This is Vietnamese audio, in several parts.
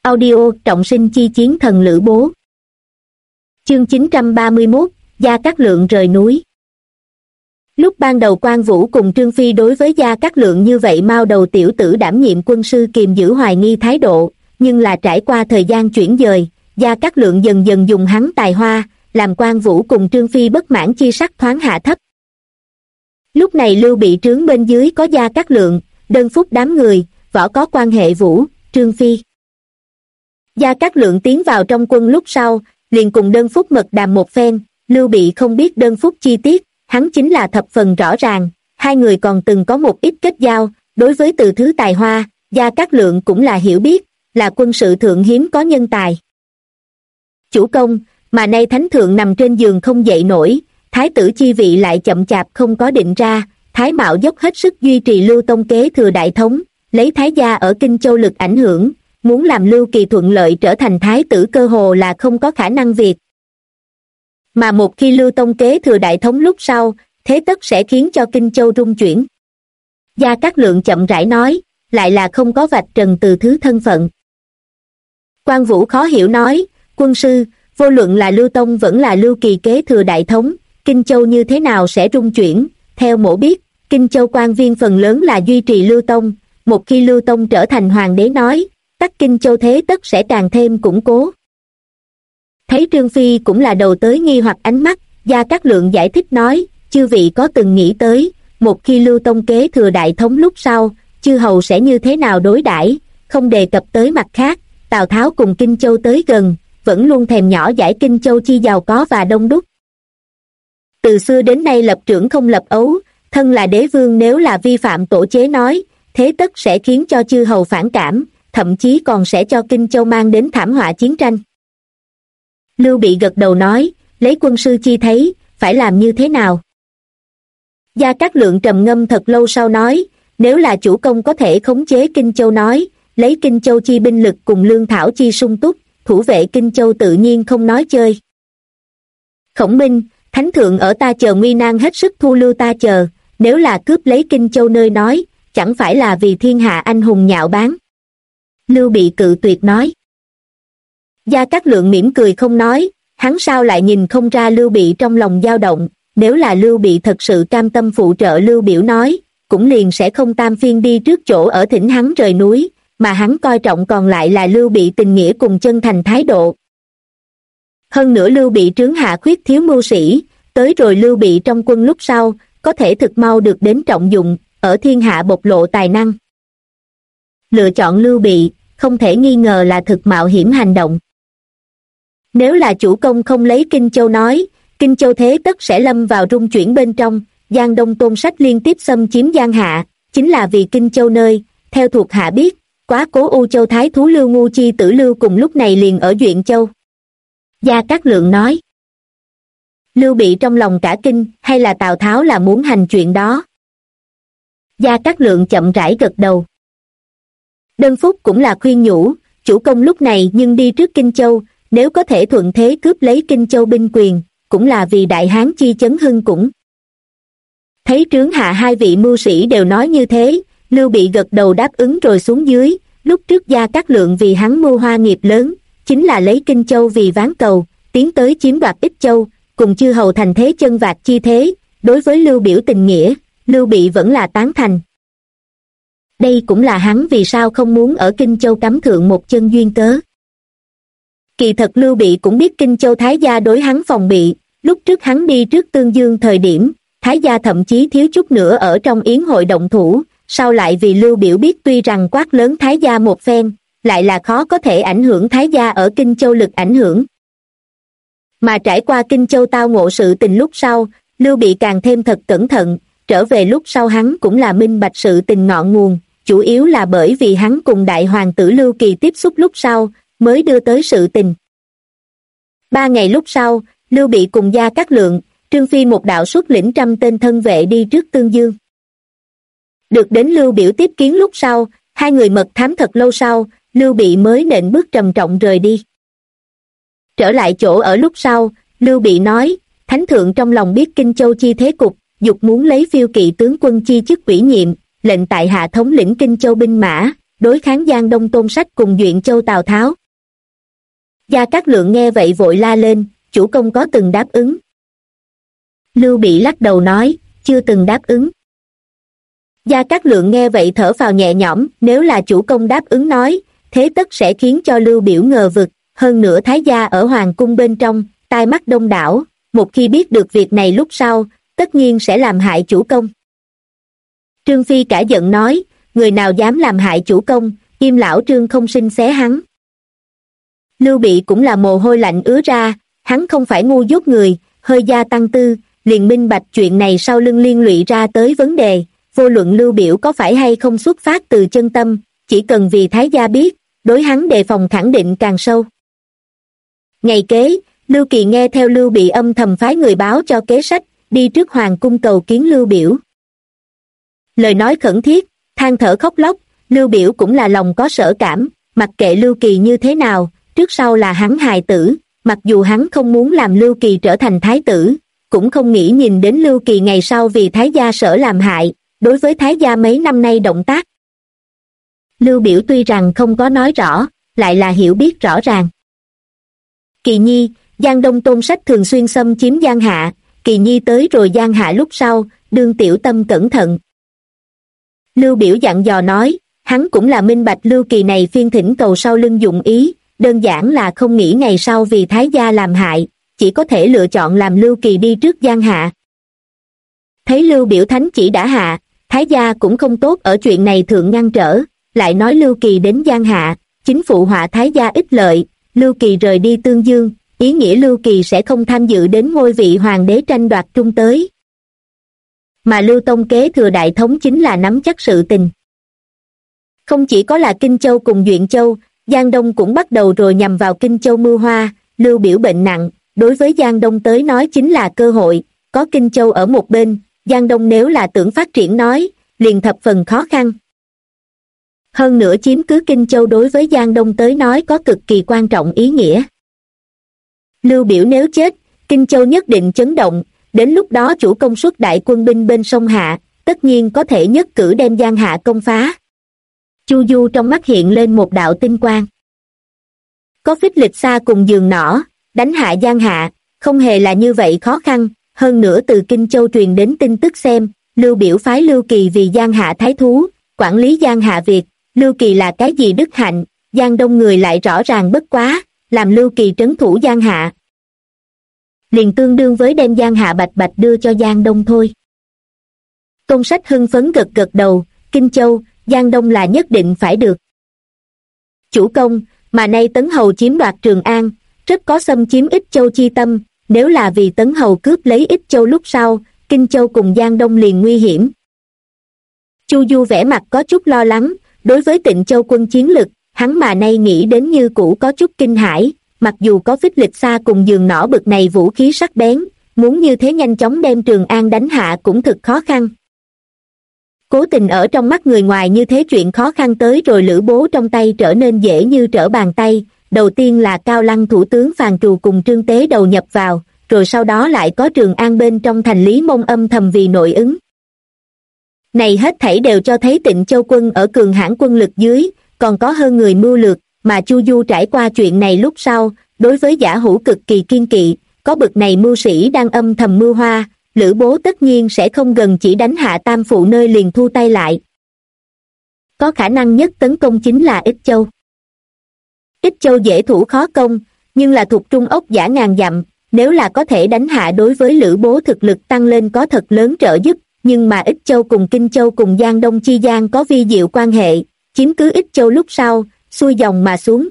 Audio trọng sinh chi chiến thần Lữ Bố. Chương 931, Gia Cát Lượng rời núi. Lúc ban đầu Quan Vũ cùng Trương Phi đối với Gia Cát Lượng như vậy mao đầu tiểu tử đảm nhiệm quân sư kiềm giữ hoài nghi thái độ, nhưng là trải qua thời gian chuyển dời, Gia Cát Lượng dần dần dùng hắn tài hoa, làm Quan Vũ cùng Trương Phi bất mãn chi sắc thoáng hạ thấp. Lúc này Lưu Bị trướng bên dưới có Gia Cát Lượng, Đơn Phúc đám người, võ có quan hệ Vũ, Trương Phi. Gia Cát Lượng tiến vào trong quân lúc sau, liền cùng Đơn Phúc mật đàm một phen. Lưu Bị không biết Đơn Phúc chi tiết, hắn chính là thập phần rõ ràng, hai người còn từng có một ít kết giao, đối với từ thứ tài hoa, Gia Cát Lượng cũng là hiểu biết, là quân sự thượng hiếm có nhân tài. Chủ công, mà nay thánh thượng nằm trên giường không dậy nổi, thái tử chi vị lại chậm chạp không có định ra, Thái Mạo dốc hết sức duy trì Lưu Tông kế thừa đại thống, lấy Thái gia ở Kinh Châu lực ảnh hưởng, muốn làm Lưu Kỳ thuận lợi trở thành thái tử cơ hồ là không có khả năng việc. Mà một khi Lưu Tông kế thừa đại thống lúc sau, thế tất sẽ khiến cho Kinh Châu rung chuyển. Gia Cát Lượng chậm rãi nói, lại là không có vạch trần từ thứ thân phận. Quan Vũ khó hiểu nói, quân sư, vô luận là Lưu Tông vẫn là Lưu Kỳ kế thừa đại thống, Kinh Châu như thế nào sẽ rung chuyển? Theo mổ biết, Kinh Châu quan viên phần lớn là duy trì Lưu Tông, một khi Lưu Tông trở thành hoàng đế nói, tất Kinh Châu thế tất sẽ càng thêm củng cố. Thấy Trương Phi cũng là đầu tới nghi hoặc ánh mắt, Gia Cát Lượng giải thích nói, chư vị có từng nghĩ tới, một khi Lưu Tông kế thừa đại thống lúc sau, chư hầu sẽ như thế nào đối đãi, không đề cập tới mặt khác, Tào Tháo cùng Kinh Châu tới gần, vẫn luôn thèm nhỏ giải Kinh Châu chi giàu có và đông đúc. Từ xưa đến nay lập trưởng không lập ấu, thân là đế vương nếu là vi phạm tổ chế nói, thế tất sẽ khiến cho chư hầu phản cảm, thậm chí còn sẽ cho Kinh Châu mang đến thảm họa chiến tranh. Lưu Bị gật đầu nói, lấy quân sư chi thấy, phải làm như thế nào? Gia Cát Lượng trầm ngâm thật lâu sau nói, nếu là chủ công có thể khống chế Kinh Châu nói, lấy Kinh Châu chi binh lực cùng lương thảo chi sung túc, thủ vệ Kinh Châu tự nhiên không nói chơi. Khổng Minh, Thánh thượng ở ta chờ nguy nan hết sức thu lưu ta chờ, nếu là cướp lấy Kinh Châu nơi nói, chẳng phải là vì thiên hạ anh hùng nhạo báng. Lưu Bị cự tuyệt nói. Gia Cát Lượng mỉm cười không nói, hắn sao lại nhìn không ra Lưu Bị trong lòng dao động, nếu là Lưu Bị thật sự cam tâm phụ trợ Lưu Biểu nói, cũng liền sẽ không tam phiên đi trước chỗ ở thỉnh hắn rời núi, mà hắn coi trọng còn lại là Lưu Bị tình nghĩa cùng chân thành thái độ. Hơn nữa Lưu Bị trướng hạ khuyết thiếu mưu sĩ, tới rồi Lưu Bị trong quân lúc sau, có thể thực mau được đến trọng dụng, ở thiên hạ bộc lộ tài năng. Lựa chọn Lưu Bị, không thể nghi ngờ là thực mạo hiểm hành động. Nếu là chủ công không lấy Kinh Châu nói, Kinh Châu thế tất sẽ lâm vào rung chuyển bên trong, Giang Đông Tôn Sách liên tiếp xâm chiếm Giang Hạ, chính là vì Kinh Châu nơi, theo thuộc hạ biết, quá cố U Châu thái thú Lưu Ngu chi tử Lưu cùng lúc này liền ở Duyện Châu. Gia Cát Lượng nói, Lưu Bị trong lòng cả kinh, hay là Tào Tháo là muốn hành chuyện đó? Gia Cát Lượng chậm rãi gật đầu. Đơn Phúc cũng là khuyên nhủ, chủ công lúc này nhưng đi trước Kinh Châu, nếu có thể thuận thế cướp lấy Kinh Châu binh quyền, cũng là vì Đại Hán chi chấn hưng cũng. Thấy trướng hạ hai vị mưu sĩ đều nói như thế, Lưu Bị gật đầu đáp ứng rồi xuống dưới, lúc trước Gia Cát Lượng vì hắn mưu hoa nghiệp lớn, chính là lấy Kinh Châu vì ván cầu, tiến tới chiếm đoạt Ích Châu, cùng chư hầu thành thế chân vạc chi thế, đối với Lưu Biểu tình nghĩa, Lưu Bị vẫn là tán thành. Đây cũng là hắn vì sao không muốn ở Kinh Châu cắm thượng một chân duyên cớ. Kỳ thật Lưu Bị cũng biết Kinh Châu Thái gia đối hắn phòng bị, lúc trước hắn đi trước Tương Dương thời điểm, Thái gia thậm chí thiếu chút nữa ở trong yến hội động thủ, sau lại vì Lưu Biểu biết tuy rằng quát lớn Thái gia một phen, lại là khó có thể ảnh hưởng Thái gia ở Kinh Châu lực ảnh hưởng. Mà trải qua Kinh Châu tao ngộ sự tình lúc sau, Lưu Bị càng thêm thật cẩn thận, trở về lúc sau hắn cũng là minh bạch sự tình ngọn nguồn, chủ yếu là bởi vì hắn cùng đại hoàng tử Lưu Kỳ tiếp xúc lúc sau, mới đưa tới sự tình. 3 ngày lúc sau, Lưu Bị cùng Gia Cát Lượng, Trương Phi một đạo xuất lĩnh 100 tên thân vệ đi trước Tương Dương. Được đến Lưu Biểu tiếp kiến lúc sau, hai người mật thám thật lâu sau, Lưu Bị mới nện bước trầm trọng rời đi. Trở lại chỗ ở lúc sau, Lưu Bị nói, Thánh thượng trong lòng biết Kinh Châu chi thế cục, dục muốn lấy phiêu kỵ tướng quân chi chức ủy nhiệm, lệnh tại hạ thống lĩnh Kinh Châu binh mã, đối kháng Giang Đông Tôn Sách cùng Duyện Châu Tào Tháo. Gia Cát Lượng nghe vậy vội la lên, chủ công có từng đáp ứng? Lưu Bị lắc đầu nói, chưa từng đáp ứng. Gia Cát Lượng nghe vậy thở phào nhẹ nhõm, nếu là chủ công đáp ứng nói, thế tất sẽ khiến cho Lưu Biểu ngờ vực, hơn nữa Thái gia ở hoàng cung bên trong, tai mắt đông đảo, một khi biết được việc này lúc sau, tất nhiên sẽ làm hại chủ công. Trương Phi cả giận nói, người nào dám làm hại chủ công, Im lão Trương không sinh xé hắn. Lưu Bị cũng là mồ hôi lạnh ứa ra, hắn không phải ngu dốt người, hơi gia tăng tư, liền minh bạch chuyện này sau lưng liên lụy ra tới vấn đề, vô luận Lưu Biểu có phải hay không xuất phát từ chân tâm, chỉ cần vì Thái gia biết, đối hắn đề phòng khẳng định càng sâu. Ngày kế, Lưu Kỳ nghe theo Lưu Bị âm thầm phái người báo cho kế sách, đi trước hoàng cung cầu kiến Lưu Biểu. Lời nói khẩn thiết, than thở khóc lóc, Lưu Biểu cũng là lòng có sở cảm, mặc kệ Lưu Kỳ như thế nào, trước sau là hắn hài tử, mặc dù hắn không muốn làm Lưu Kỳ trở thành thái tử, cũng không nghĩ nhìn đến Lưu Kỳ ngày sau vì Thái gia sở làm hại, đối với Thái gia mấy năm nay động tác. Lưu Biểu tuy rằng không có nói rõ, lại là hiểu biết rõ ràng. Kỳ Nhi, Giang Đông Tôn Sách thường xuyên xâm chiếm Giang Hạ, Kỳ Nhi tới rồi Giang Hạ lúc sau, đương tiểu tâm cẩn thận. Lưu Biểu dặn dò nói, hắn cũng là minh bạch Lưu Kỳ này phiên thỉnh cầu sau lưng dụng ý, đơn giản là không nghĩ ngày sau vì Thái gia làm hại, chỉ có thể lựa chọn làm Lưu Kỳ đi trước Giang Hạ. Thấy Lưu Biểu thánh chỉ đã hạ, Thái gia cũng không tốt ở chuyện này thượng ngăn trở, lại nói Lưu Kỳ đến Giang Hạ, chính phụ họa Thái gia ích lợi, Lưu Kỳ rời đi Tương Dương, ý nghĩa Lưu Kỳ sẽ không tham dự đến ngôi vị hoàng đế tranh đoạt trung tới. Mà Lưu Tông kế thừa đại thống chính là nắm chắc sự tình. Không chỉ có là Kinh Châu cùng Duyện Châu, Giang Đông cũng bắt đầu rồi nhằm vào Kinh Châu mưu hoa, Lưu Biểu bệnh nặng, đối với Giang Đông tới nói chính là cơ hội, có Kinh Châu ở một bên, Giang Đông nếu là tưởng phát triển nói, liền thập phần khó khăn. Hơn nữa chiếm cứ Kinh Châu đối với Giang Đông tới nói có cực kỳ quan trọng ý nghĩa. Lưu Biểu nếu chết, Kinh Châu nhất định chấn động, đến lúc đó chủ công suất đại quân binh bên sông Hạ, tất nhiên có thể nhất cử đem Giang Hạ công phá. Chu Du trong mắt hiện lên một đạo tinh quang. Có Phích Lịch Sa cùng Giường Nỏ, đánh hạ Giang Hạ, không hề là như vậy khó khăn, hơn nữa từ Kinh Châu truyền đến tin tức xem, Lưu Biểu phái Lưu Kỳ vì Giang Hạ thái thú, quản lý Giang Hạ việc, Lưu Kỳ là cái gì đức hạnh, Giang Đông người lại rõ ràng bất quá, làm Lưu Kỳ trấn thủ Giang Hạ. Liền tương đương với đem Giang Hạ bạch bạch đưa cho Giang Đông thôi. Tôn Sách hưng phấn gật gật đầu, Kinh Châu, Giang Đông là nhất định phải được. Chủ công, mà nay Tấn Hầu chiếm đoạt Trường An, rất có xâm chiếm Ích Châu chi tâm, nếu là vì Tấn Hầu cướp lấy Ích Châu lúc sau, Kinh Châu cùng Giang Đông liền nguy hiểm. Chu Du vẻ mặt có chút lo lắng, đối với Tịnh Châu quân chiến lực, hắn mà nay nghĩ đến như cũ có chút kinh hãi, mặc dù có Phích Lịch Sa cùng Giường Nỏ bực này vũ khí sắc bén, muốn như thế nhanh chóng đem Trường An đánh hạ cũng thực khó khăn. Cố tình ở trong mắt người ngoài như thế chuyện khó khăn tới rồi Lữ Bố trong tay trở nên dễ như trở bàn tay, đầu tiên là Cao Lăng thủ tướng Phàn Trù cùng Trương Tế đầu nhập vào, rồi sau đó lại có Trường An bên trong thành Lý Mông âm thầm vì nội ứng. Này hết thảy đều cho thấy Tịnh Châu quân ở cường hãn quân lực dưới, còn có hơn người mưu lược, mà Chu Du trải qua chuyện này lúc sau, đối với Giả Hữu cực kỳ kiên kỵ, có bực này mưu sĩ đang âm thầm mưu hoa, Lữ Bố tất nhiên sẽ không gần chỉ đánh hạ Tam Phụ nơi liền thu tay lại. Có khả năng nhất tấn công chính là Ích Châu. Ích Châu dễ thủ khó công, nhưng là thuộc trung ốc giả ngàn dặm, nếu là có thể đánh hạ đối với Lữ Bố thực lực tăng lên có thật lớn trợ giúp, nhưng mà Ích Châu cùng Kinh Châu cùng Giang Đông chi gian có vi diệu quan hệ, chiếm cứ Ích Châu lúc sau, xuôi dòng mà xuống.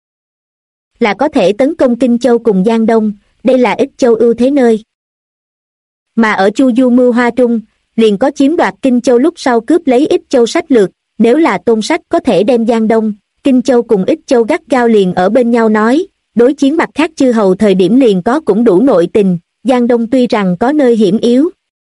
Là có thể tấn công Kinh Châu cùng Giang Đông, đây là Ích Châu ưu thế nơi. Mà ở Chu Du mưu hoa trung, liền có chiếm đoạt Kinh Châu lúc sau cướp lấy Ích Châu sách lược, nếu là Tôn Sách có thể đem Giang Đông, Kinh Châu cùng Ích Châu gắt gao liền ở bên nhau nói, đối chiến mặt khác chư hầu thời điểm liền có cũng đủ nội tình, Giang Đông tuy rằng có nơi hiểm yếu.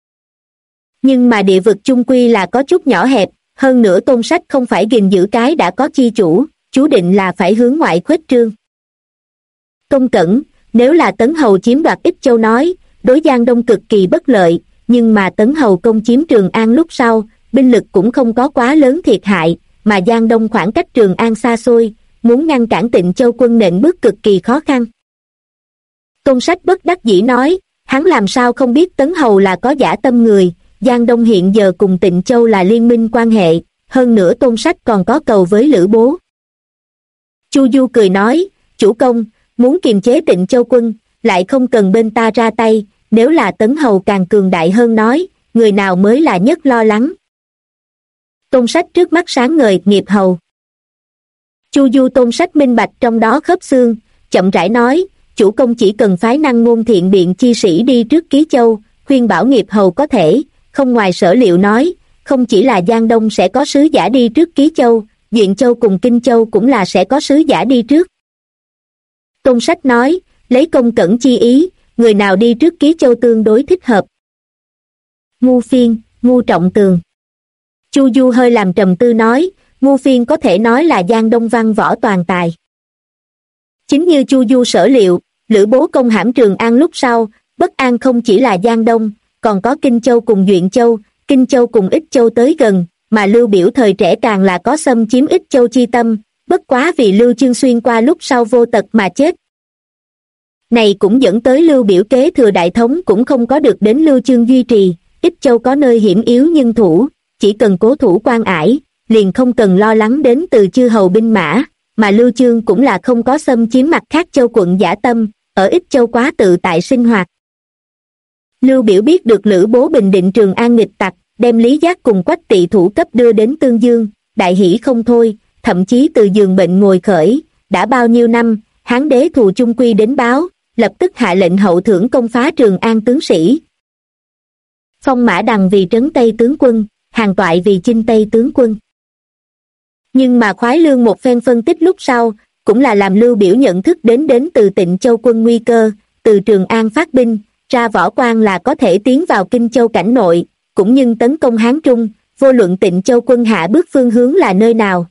Nhưng mà địa vực chung quy là có chút nhỏ hẹp, hơn nữa Tôn Sách không phải gìn giữ cái đã có chi chủ, chú định là phải hướng ngoại khuếch trương. Công Cẩn, nếu là Tấn Hầu chiếm đoạt Ích Châu nói, đối Giang Đông cực kỳ bất lợi, nhưng mà Tấn Hầu công chiếm Trường An lúc sau, binh lực cũng không có quá lớn thiệt hại, mà Giang Đông khoảng cách Trường An xa xôi, muốn ngăn cản Tịnh Châu quân nện bước cực kỳ khó khăn. Tôn Sách bất đắc dĩ nói, hắn làm sao không biết Tấn Hầu là có dã tâm người, Giang Đông hiện giờ cùng Tịnh Châu là liên minh quan hệ, hơn nữa Tôn Sách còn có cầu với Lữ Bố. Chu Du cười nói, chủ công, muốn kiềm chế Tịnh Châu quân, lại không cần bên ta ra tay, nếu là Tấn Hầu càng cường đại hơn nói, người nào mới là nhất lo lắng. Tôn Sách trước mắt sáng ngời, nghiệp hầu. Chu Du Tôn Sách minh bạch trong đó khớp xương, chậm rãi nói, chủ công chỉ cần phái Năng Ngôn Thiện Biện chi sĩ đi trước Ký Châu, khuyên bảo nghiệp hầu có thể, không ngoài sở liệu nói, không chỉ là Giang Đông sẽ có sứ giả đi trước Ký Châu, Duyện Châu cùng Kinh Châu cũng là sẽ có sứ giả đi trước. Tôn Sách nói, lấy công cẩn chi ý, người nào đi trước Ký Châu tương đối thích hợp. Ngu Phiên, Ngu Trọng Tường. Chu Du hơi làm trầm tư nói, Ngu Phiên có thể nói là Giang Đông văn võ toàn tài. Chính như Chu Du sở liệu, Lữ Bố công hãm Trường An lúc sau, bất an không chỉ là Giang Đông, còn có Kinh Châu cùng Duyện Châu, Kinh Châu cùng Ích Châu tới gần, mà Lưu Biểu thời trẻ càng là có xâm chiếm Ích Châu chi tâm, bất quá vì Lưu Chương xuyên qua lúc sau vô tật mà chết. Này cũng dẫn tới Lưu Biểu kế thừa đại thống cũng không có được đến Lưu Chương duy trì, Ích Châu có nơi hiểm yếu nhưng thủ, chỉ cần cố thủ quan ải, liền không cần lo lắng đến từ chư hầu binh mã, mà Lưu Chương cũng là không có xâm chiếm mặt khác châu quận dã tâm, ở Ích Châu quá tự tại sinh hoạt. Lưu Biểu biết được Lữ Bố bình định Trường An nghịch tặc, đem Lý Giác cùng Quách Tỵ thủ cấp đưa đến Tương Dương, đại hỷ không thôi, thậm chí từ giường bệnh ngồi khởi, đã bao nhiêu năm, Hán đế thù chung quy đến báo, lập tức hạ lệnh hậu thưởng công phá Trường An tướng sĩ. Phong Mã Đằng vì trấn Tây tướng quân, Hàn Toại vì chinh Tây tướng quân. Nhưng mà Khoái Lương một phen phân tích lúc sau, cũng là làm Lưu Biểu nhận thức đến từ Tịnh Châu quân nguy cơ, từ Trường An phát binh, ra võ quan là có thể tiến vào Kinh Châu cảnh nội, cũng như tấn công Hán Trung, vô luận Tịnh Châu quân hạ bước phương hướng là nơi nào.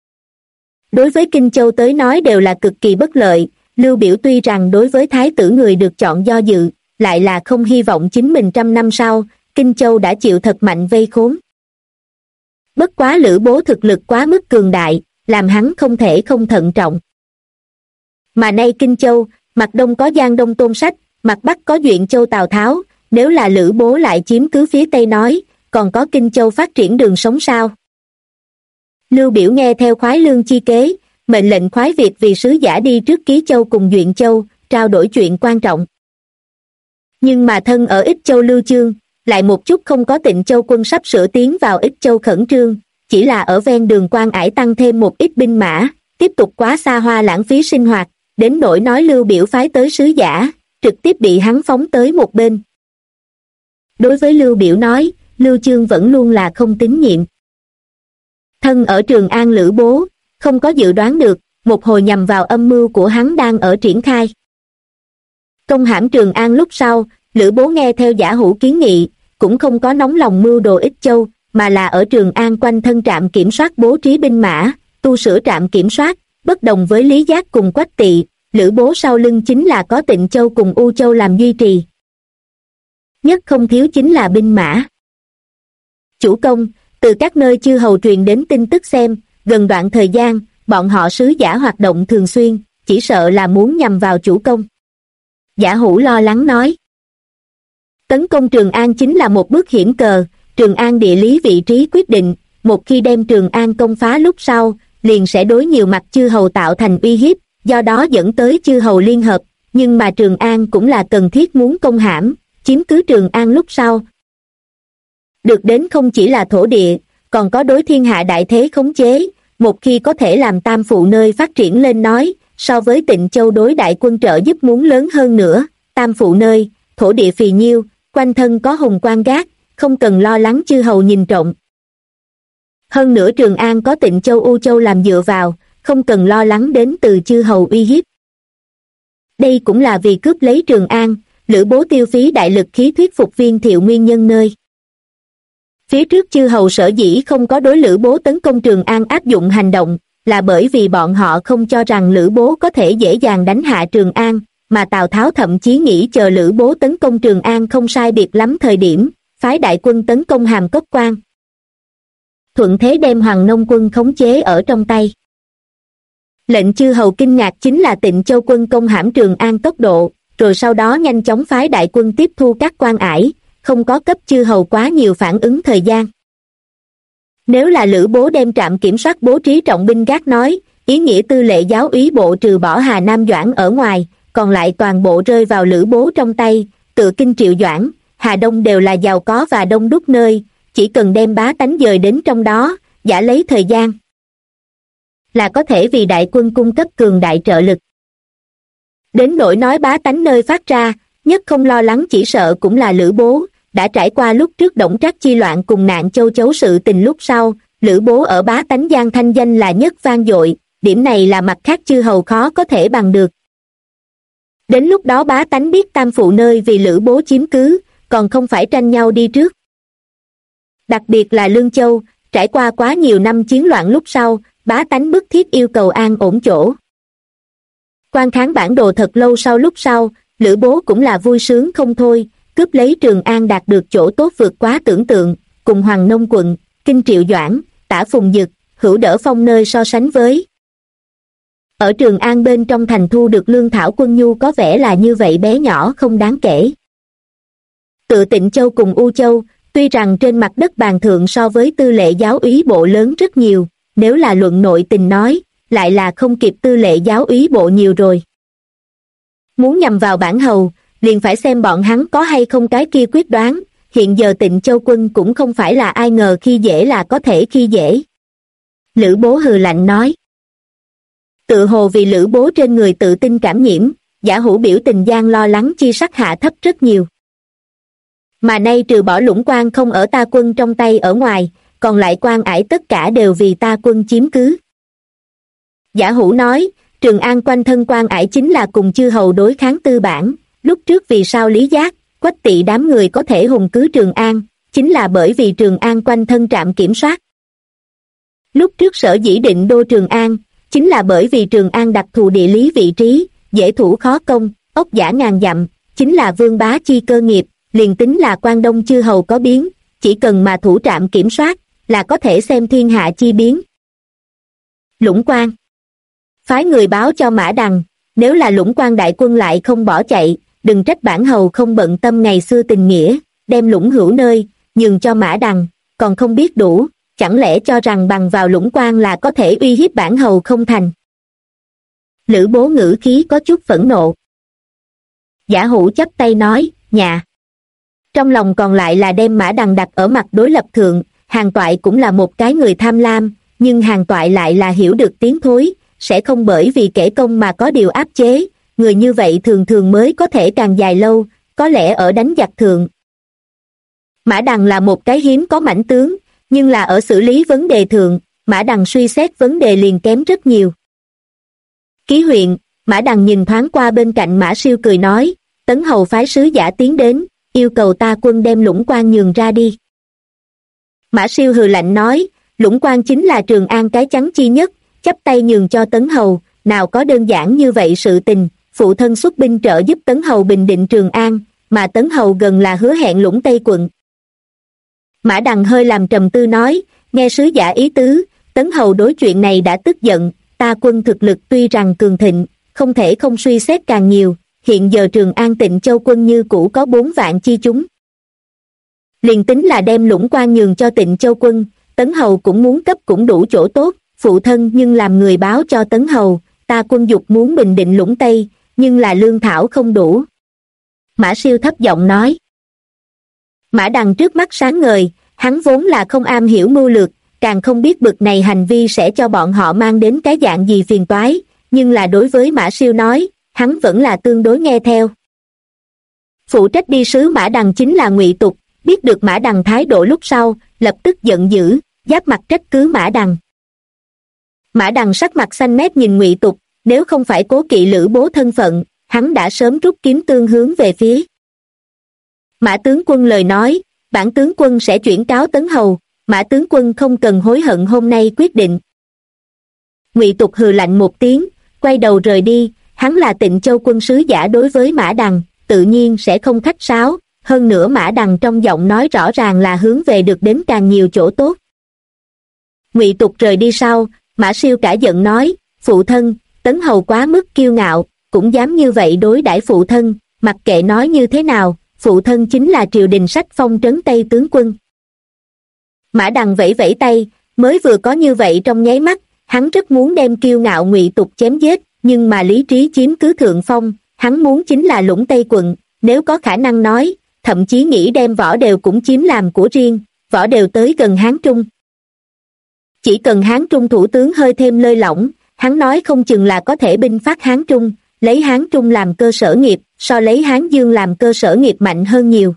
Đối với Kinh Châu tới nói đều là cực kỳ bất lợi, Lưu Biểu tuy rằng đối với thái tử người được chọn do dự, lại là không hy vọng chính mình 100 năm sau, Kinh Châu đã chịu thật mạnh vây khốn. Bất quá Lữ Bố thực lực quá mức cường đại, làm hắn không thể không thận trọng. Mà nay Kinh Châu, mặt đông có Giang Đông Tôn Sách, mặt bắc có Duyện Châu Tào Tháo, nếu là Lữ Bố lại chiếm cứ phía tây nói, còn có Kinh Châu phát triển đường sống sao? Lưu Biểu nghe theo Khoái Lương chi kế, mệnh lệnh Khoái Việt vì sứ giả đi trước Ký Châu cùng Duyện Châu, trao đổi chuyện quan trọng. Nhưng mà thân ở Ích Châu Lưu Chương, lại một chút không có Tịnh Châu quân sắp sửa tiến vào Ích Châu khẩn trương, chỉ là ở ven đường quan ải tăng thêm một ít binh mã, tiếp tục quá xa hoa lãng phí sinh hoạt, đến nỗi nói Lưu Biểu phái tới sứ giả, trực tiếp bị hắn phóng tới một bên. Đối với Lưu Biểu nói, Lưu Chương vẫn luôn là không tín nhiệm. Thân ở Trường An Lữ Bố, không có dự đoán được, một hồi nhằm vào âm mưu của hắn đang ở triển khai. Công hãm Trường An lúc sau, Lữ Bố nghe theo Giả Hữu kiến nghị, cũng không có nóng lòng mưu đồ Ích Châu, mà là ở Trường An quanh thân trạm kiểm soát bố trí binh mã, tu sửa trạm kiểm soát, bất đồng với Lý Giác cùng Quách Tỵ, Lữ Bố sau lưng chính là có Tịnh Châu cùng U Châu làm duy trì. Nhất không thiếu chính là binh mã. Chủ công, từ các nơi chư hầu truyền đến tin tức xem, gần đoạn thời gian, bọn họ sứ giả hoạt động thường xuyên, chỉ sợ là muốn nhằm vào chủ công. Giả Hữu lo lắng nói. Tấn công Trường An chính là một bước hiểm cờ, Trường An địa lý vị trí quyết định, một khi đem Trường An công phá lúc sau, liền sẽ đối nhiều mặt chư hầu tạo thành uy hiếp, do đó dẫn tới chư hầu liên hợp, nhưng mà Trường An cũng là cần thiết muốn công hãm, chiếm cứ Trường An lúc sau. Được đến không chỉ là thổ địa, còn có đối thiên hạ đại thế khống chế, một khi có thể làm tam phụ nơi phát triển lên nói, so với Tịnh Châu đối đại quân trợ giúp muốn lớn hơn nữa, tam phụ nơi, thổ địa phì nhiêu, quanh thân có hùng quan gác, không cần lo lắng chư hầu nhìn trộm. Hơn nữa Trường An có Tịnh Châu U Châu làm dựa vào, không cần lo lắng đến từ chư hầu uy hiếp. Đây cũng là vì cướp lấy Trường An, Lữ Bố tiêu phí đại lực khí thuyết phục Viên Thiệu nguyên nhân nơi. Phía trước chư hầu sở dĩ không có đối Lữ Bố tấn công Trường An áp dụng hành động, là bởi vì bọn họ không cho rằng Lữ Bố có thể dễ dàng đánh hạ Trường An, mà Tào Tháo thậm chí nghĩ chờ Lữ Bố tấn công Trường An không sai biệt lắm thời điểm, phái đại quân tấn công Hàm Cốc Quan. thuận thế đem Hoàng Nông quân khống chế ở trong tay. Lệnh chư hầu kinh ngạc chính là Tịnh Châu quân công hãm Trường An tốc độ, rồi sau đó nhanh chóng phái đại quân tiếp thu các quan ải, không có cấp chư hầu quá nhiều phản ứng thời gian. Nếu là Lữ Bố đem trạm kiểm soát bố trí trọng binh gác nói, ý nghĩa tư lệ giáo úy bộ trừ bỏ Hà Nam Doãn ở ngoài, còn lại toàn bộ rơi vào Lữ Bố trong tay, tự Kinh Triệu Doãn, Hà Đông đều là giàu có và đông đúc nơi, chỉ cần đem bá tánh dời đến trong đó, giả lấy thời gian, là có thể vì đại quân cung cấp cường đại trợ lực. Đến nỗi nói bá tánh nơi phát ra, nhất không lo lắng chỉ sợ cũng là Lữ Bố, đã trải qua lúc trước Đổng Trác chi loạn cùng nạn Châu Chấu sự tình lúc sau, Lữ Bố ở bá tánh gian thanh danh là nhất vang dội, điểm này là mặt khác chư hầu khó có thể bằng được. Đến lúc đó bá tánh biết tam phụ nơi vì Lữ Bố chiếm cứ, còn không phải tranh nhau đi trước. Đặc biệt là Lương Châu, trải qua quá nhiều năm chiến loạn lúc sau, bá tánh bức thiết yêu cầu an ổn chỗ. Quan kháng bản đồ thật lâu sau, Lữ Bố cũng là vui sướng không thôi, cướp lấy Trường An đạt được chỗ tốt vượt quá tưởng tượng, cùng Hoàng Nông quận, Kinh Triệu Doãn, Tả Phùng Dực, Hữu Đỡ Phong nơi so sánh với. Ở Trường An bên trong thành thu được lương thảo quân nhu có vẻ là như vậy bé nhỏ không đáng kể. Tự Tịnh Châu cùng U Châu, tuy rằng trên mặt đất bàn thượng so với tư lệ giáo úy bộ lớn rất nhiều, nếu là luận nội tình nói, lại là không kịp tư lệ giáo úy bộ nhiều rồi. Muốn nhằm vào bản hầu, liền phải xem bọn hắn có hay không cái kia quyết đoán, hiện giờ Tịnh Châu quân cũng không phải là ai ngờ khi dễ là có thể khi dễ. Lữ Bố hừ lạnh nói. Tự hồ vì Lữ Bố trên người tự tin cảm nhiễm, Giả Hữu biểu tình gian lo lắng chi sắc hạ thấp rất nhiều. Mà nay trừ bỏ Lũng Quan không ở ta quân trong tay ở ngoài, còn lại quan ải tất cả đều vì ta quân chiếm cứ. Giả Hữu nói, Trường An quanh thân quan ải chính là cùng chư hầu đối kháng tư bản, lúc trước vì sao Lý Giác, Quách Tỵ đám người có thể hùng cứ Trường An, chính là bởi vì Trường An quanh thân trạm kiểm soát. Lúc trước Sở dĩ định đô Trường An, chính là bởi vì Trường An đặc thù địa lý vị trí, dễ thủ khó công, ốc dã ngàn dặm, chính là vương bá chi cơ nghiệp, liền tính là Quan Đông chư hầu có biến, chỉ cần mà thủ trạm kiểm soát, là có thể xem thiên hạ chi biến. Lũng Quan phái người báo cho Mã Đằng, nếu là Lũng Quan đại quân lại không bỏ chạy, đừng trách bản hầu không bận tâm ngày xưa tình nghĩa, đem Lũng Hữu nơi, nhường cho Mã Đằng, còn không biết đủ, chẳng lẽ cho rằng bằng vào Lũng Quan là có thể uy hiếp bản hầu không thành. Lữ Bố ngữ khí có chút phẫn nộ. Giả Hữu chắp tay nói, nhà. Trong lòng còn lại là đem Mã Đằng đặt ở mặt đối lập thượng, Hàn Toại cũng là một cái người tham lam, nhưng Hàn Toại lại là hiểu được tiếng thối, sẽ không bởi vì kẻ công mà có điều áp chế, người như vậy thường thường mới có thể càng dài lâu, có lẽ ở đánh giặc thượng. Mã Đằng là một cái hiếm có mãnh tướng, nhưng là ở xử lý vấn đề thượng, Mã Đằng suy xét vấn đề liền kém rất nhiều. Ký huyện, Mã Đằng nhìn thoáng qua bên cạnh Mã Siêu cười nói, Tấn Hầu phái sứ giả tiến đến, yêu cầu ta quân đem Lũng Quan nhường ra đi. Mã Siêu hừ lạnh nói, Lũng Quan chính là Trường An cái chắn chi nhất, chắp tay nhường cho Tấn Hầu, nào có đơn giản như vậy sự tình, phụ thân xuất binh trợ giúp Tấn Hầu bình định Trường An, mà Tấn Hầu gần là hứa hẹn Lũng Tây quận. Mã Đằng hơi làm trầm tư nói, nghe sứ giả ý tứ, Tấn Hầu đối chuyện này đã tức giận, ta quân thực lực tuy rằng cường thịnh, không thể không suy xét càng nhiều, hiện giờ Trường An Tịnh Châu quân như cũ có 4 vạn chi chúng. Liền tính là đem Lũng Quan nhường cho Tịnh Châu quân, Tấn Hầu cũng muốn cấp cũng đủ chỗ tốt, phụ thân nhưng làm người báo cho Tấn Hầu, ta quân dục muốn bình định Lũng Tây, nhưng là lương thảo không đủ. Mã Siêu thấp giọng nói. Mã Đằng trước mắt sáng ngời, hắn vốn là không am hiểu mưu lược, càng không biết bực này hành vi sẽ cho bọn họ mang đến cái dạng gì phiền toái, nhưng là đối với Mã Siêu nói, hắn vẫn là tương đối nghe theo. Phụ trách đi sứ Mã Đằng chính là Ngụy Tục, biết được Mã Đằng thái độ lúc sau, lập tức giận dữ, giáp mặt trách cứ Mã Đằng. Mã Đằng sắc mặt xanh mét nhìn Ngụy Tục, nếu không phải cố kỵ Lữ Bố thân phận, hắn đã sớm rút kiếm tương hướng về phía. Mã tướng quân lời nói, bản tướng quân sẽ chuyển cáo Tấn Hầu, Mã tướng quân không cần hối hận hôm nay quyết định. Ngụy Tục hừ lạnh một tiếng, quay đầu rời đi, hắn là Tịnh Châu quân sứ giả đối với Mã Đằng, tự nhiên sẽ không khách sáo, hơn nữa Mã Đằng trong giọng nói rõ ràng là hướng về được đến càng nhiều chỗ tốt. Ngụy Tục rời đi sau, Mã Siêu cả giận nói, phụ thân, Tấn Hầu quá mức kiêu ngạo, cũng dám như vậy đối đãi phụ thân, mặc kệ nói như thế nào, phụ thân chính là triều đình sách phong trấn Tây tướng quân. Mã Đằng vẫy vẫy tay, mới vừa có như vậy trong nháy mắt, hắn rất muốn đem kiêu ngạo Ngụy Tục chém giết, nhưng mà lý trí chiếm cứ thượng phong, hắn muốn chính là Lũng Tây quận, nếu có khả năng nói, thậm chí nghĩ đem Võ Đều cũng chiếm làm của riêng, Võ Đều tới gần Hán Trung. Chỉ cần Hán Trung thủ tướng hơi thêm lơi lỏng, hắn nói không chừng là có thể binh phát Hán Trung, lấy Hán Trung làm cơ sở nghiệp, so lấy Hán Dương làm cơ sở nghiệp mạnh hơn nhiều.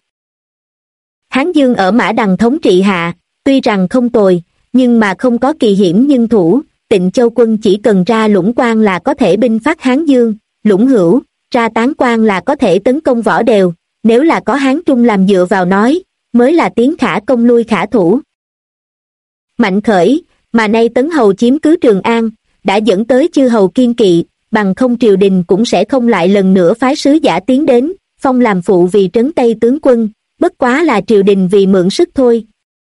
Hán Dương ở Mã Đằng thống trị hạ, tuy rằng không tồi, nhưng mà không có kỳ hiểm nhân thủ, Tịnh Châu quân chỉ cần ra Lũng Quan là có thể binh phát Hán Dương, Lũng Hữu, ra Tán Quan là có thể tấn công Võ Đều, nếu là có Hán Trung làm dựa vào nói, mới là tiến khả công lui khả thủ. Mạnh khởi, mà nay Tấn Hầu chiếm cứ Trường An, đã dẫn tới chư hầu kiên kỵ, bằng không triều đình cũng sẽ không lại lần nữa phái sứ giả tiến đến, phong làm phụ vì trấn Tây tướng quân, bất quá là triều đình vì mượn sức thôi.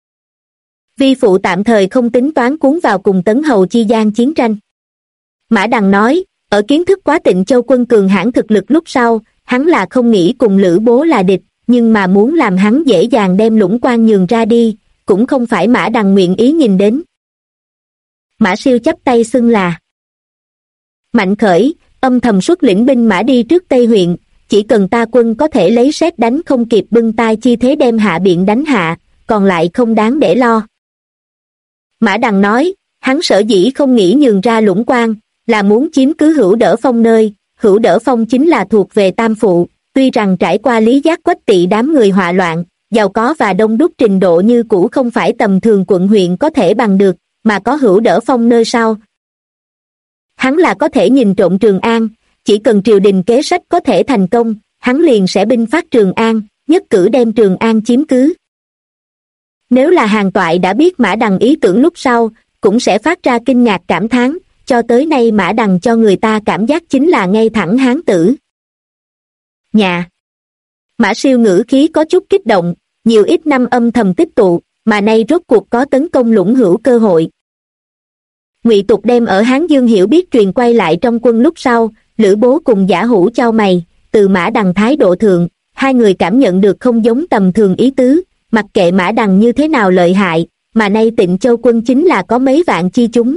Vi phụ tạm thời không tính toán cuốn vào cùng Tấn Hầu chi gian chiến tranh. Mã Đằng nói, ở kiến thức quá Tịnh Châu quân cường hãn thực lực lúc sau, hắn là không nghĩ cùng Lữ Bố là địch, nhưng mà muốn làm hắn dễ dàng đem Lũng Quan nhường ra đi, cũng không phải Mã Đằng nguyện ý nhìn đến. Mã Siêu chắp tay xưng là Mạnh khởi, âm thầm xuất lĩnh binh mã đi trước Tây huyện, chỉ cần ta quân có thể lấy sét đánh không kịp bưng tai chi thế đem Hạ Biện đánh hạ, còn lại không đáng để lo. Mã Đằng nói, hắn sở dĩ không nghĩ nhường ra Lũng Quan, là muốn chiếm cứ Hữu Đỡ Phong nơi, Hữu Đỡ Phong chính là thuộc về Tam Phụ, tuy rằng trải qua Lý Giác Quách Tỵ đám người họa loạn, giàu có và đông đúc trình độ như cũ không phải tầm thường quận huyện có thể bằng được, mà có Hữu Đỡ Phong nơi sau. Hắn là có thể nhìn trộm Trường An, chỉ cần triều đình kế sách có thể thành công, hắn liền sẽ binh phát Trường An, nhất cử đem Trường An chiếm cứ. Nếu là Hàn Toại đã biết Mã Đằng ý tưởng lúc sau, cũng sẽ phát ra kinh ngạc cảm thán, cho tới nay Mã Đằng cho người ta cảm giác chính là ngay thẳng hán tử. Nhà Mã Siêu ngữ khí có chút kích động, nhiều ít năm âm thầm tích tụ, mà nay rốt cuộc có tấn công Lũng Hữu cơ hội. Ngụy Tục đem ở Hán Dương hiểu biết truyền quay lại trong quân lúc sau, Lữ Bố cùng Giả Hữu chau mày, từ Mã Đằng thái độ thượng, hai người cảm nhận được không giống tầm thường ý tứ, mặc kệ Mã Đằng như thế nào lợi hại, mà nay Tịnh Châu quân chính là có mấy vạn chi chúng.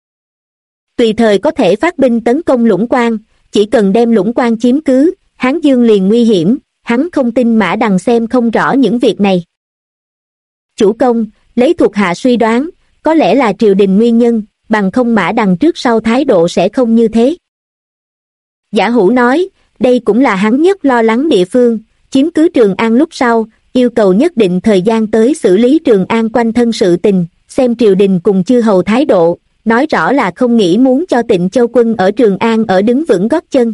Tùy thời có thể phát binh tấn công Lũng Quan, chỉ cần đem Lũng Quan chiếm cứ, Hán Dương liền nguy hiểm, hắn không tin Mã Đằng xem không rõ những việc này. Chủ công, lấy thuộc hạ suy đoán, có lẽ là triều đình nguyên nhân, bằng không Mã Đằng trước sau thái độ sẽ không như thế. Giả Hữu nói, đây cũng là hắn nhất lo lắng địa phương, chiếm cứ Trường An lúc sau, yêu cầu nhất định thời gian tới xử lý Trường An quanh thân sự tình, xem triều đình cùng chư hầu thái độ, nói rõ là không nghĩ muốn cho Tịnh Châu quân ở Trường An ở đứng vững gót chân.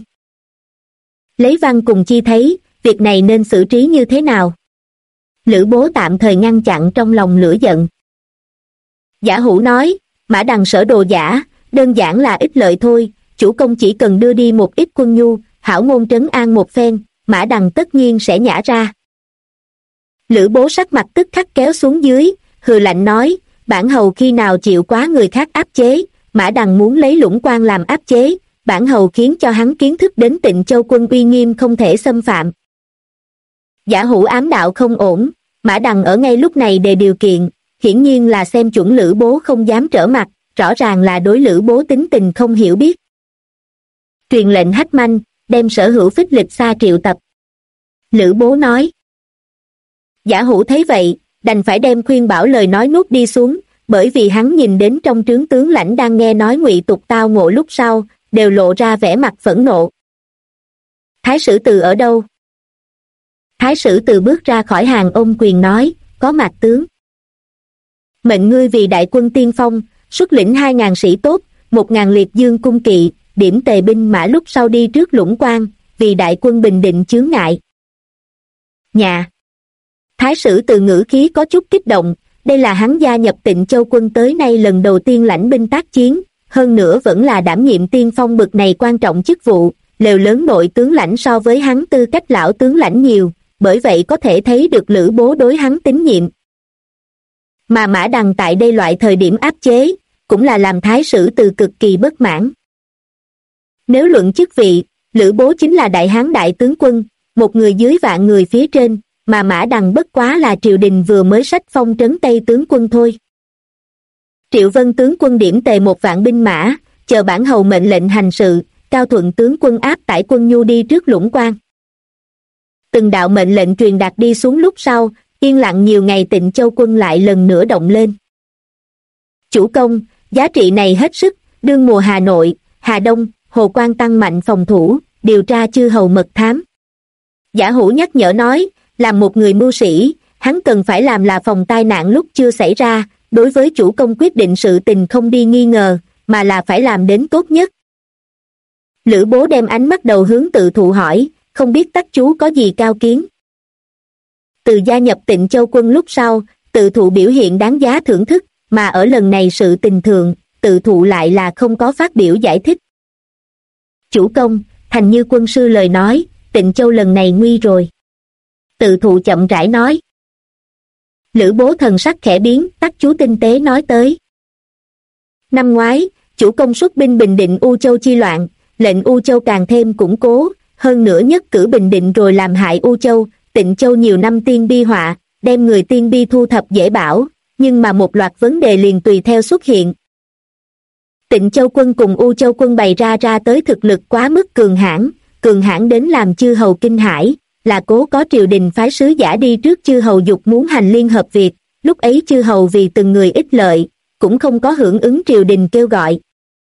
Lấy Văn cùng Chi thấy, việc này nên xử trí như thế nào? Lữ Bố tạm thời ngăn chặn trong lòng lửa giận. Giả Hữu nói, Mã Đằng sở đồ giả, đơn giản là ích lợi thôi, chủ công chỉ cần đưa đi một ít quân nhu, hảo ngôn trấn an một phen, Mã Đằng tất nhiên sẽ nhả ra. Lữ Bố sắc mặt tức khắc kéo xuống dưới, hừ lạnh nói, bản hầu khi nào chịu quá người khác áp chế, Mã Đằng muốn lấy Lũng Quan làm áp chế, bản hầu khiến cho hắn kiến thức đến Tịnh Châu quân uy nghiêm không thể xâm phạm. Giả Hữu ám đạo không ổn, Mã Đằng ở ngay lúc này đề điều kiện, hiển nhiên là xem chuẩn Lữ Bố không dám trở mặt, rõ ràng là đối Lữ Bố tính tình không hiểu biết. Truyền lệnh hách manh, đem Sở Hữu Phích Lịch Sa triệu tập. Lữ Bố nói. Giả Hữu thấy vậy, đành phải đem khuyên bảo lời nói nuốt đi xuống, bởi vì hắn nhìn đến trong trướng tướng lãnh đang nghe nói Ngụy Tục tao ngộ lúc sau, đều lộ ra vẻ mặt phẫn nộ. Thái sử từ ở đâu? Thái sử từ bước ra khỏi hàng ôm quyền nói, có Mạc tướng. Mệnh ngươi vì đại quân tiên phong, xuất lĩnh 2.000 sĩ tốt, 1.000 liệt dương cung kỵ, điểm tề binh mã lúc sau đi trước Lũng Quan, vì đại quân bình định chướng ngại. Nhà Thái sử từ ngữ khí có chút kích động, đây là hắn gia nhập Tịnh Châu quân tới nay lần đầu tiên lãnh binh tác chiến, hơn nữa vẫn là đảm nhiệm tiên phong bực này quan trọng chức vụ, lều lớn nội tướng lãnh so với hắn tư cách lão tướng lãnh nhiều, bởi vậy có thể thấy được Lữ Bố đối hắn tín nhiệm. mà Mã Đằng tại đây loại thời điểm áp chế, cũng là làm thái sử từ cực kỳ bất mãn. Nếu luận chức vị, Lữ Bố chính là đại hán đại tướng quân, một người dưới vạn người phía trên, mà Mã Đằng bất quá là triều đình vừa mới sách phong trấn Tây tướng quân thôi. Triệu Vân tướng quân điểm tề 1.000 binh mã, chờ bản hầu mệnh lệnh hành sự, Cao Thuận tướng quân áp tải quân nhu đi trước Lũng Quan. Từng đạo mệnh lệnh truyền đạt đi xuống lúc sau, yên lặng nhiều ngày Tịnh Châu quân lại lần nữa động lên. Chủ công, giá trị này hết sức, đương mùa Hà Nội, Hà Đông, Hồ Quan tăng mạnh phòng thủ, điều tra chư hầu mật thám. Giả Hữu nhắc nhở nói, làm một người mưu sĩ, hắn cần phải làm là phòng tai nạn lúc chưa xảy ra, đối với chủ công quyết định sự tình không đi nghi ngờ, mà là phải làm đến tốt nhất. Lữ Bố đem ánh mắt đầu hướng Tự Thụ hỏi, không biết Tắc chú có gì cao kiến. Từ gia nhập Tịnh Châu quân lúc sau, Tự Thụ biểu hiện đáng giá thưởng thức, mà ở lần này sự tình thượng, Tự Thụ lại là không có phát biểu giải thích. Chủ công, thành như quân sư lời nói, Tịnh Châu lần này nguy rồi. Tự Thụ chậm rãi nói. Lữ Bố thần sắc khẽ biến, Tắc chú tinh tế nói tới. Năm ngoái, chủ công xuất binh bình định U Châu chi loạn, lệnh U Châu càng thêm củng cố, hơn nữa nhất cử bình định rồi làm hại U Châu, Tịnh Châu nhiều năm tiên bi họa, đem người tiên bi thu thập dễ bảo, nhưng mà một loạt vấn đề liền tùy theo xuất hiện. Tịnh Châu quân cùng U Châu quân bày ra tới thực lực quá mức cường hãn đến làm chư hầu kinh hãi, là cố có triều đình phái sứ giả đi trước chư hầu dục muốn hành liên hợp việc, lúc ấy chư hầu vì từng người ích lợi, cũng không có hưởng ứng triều đình kêu gọi.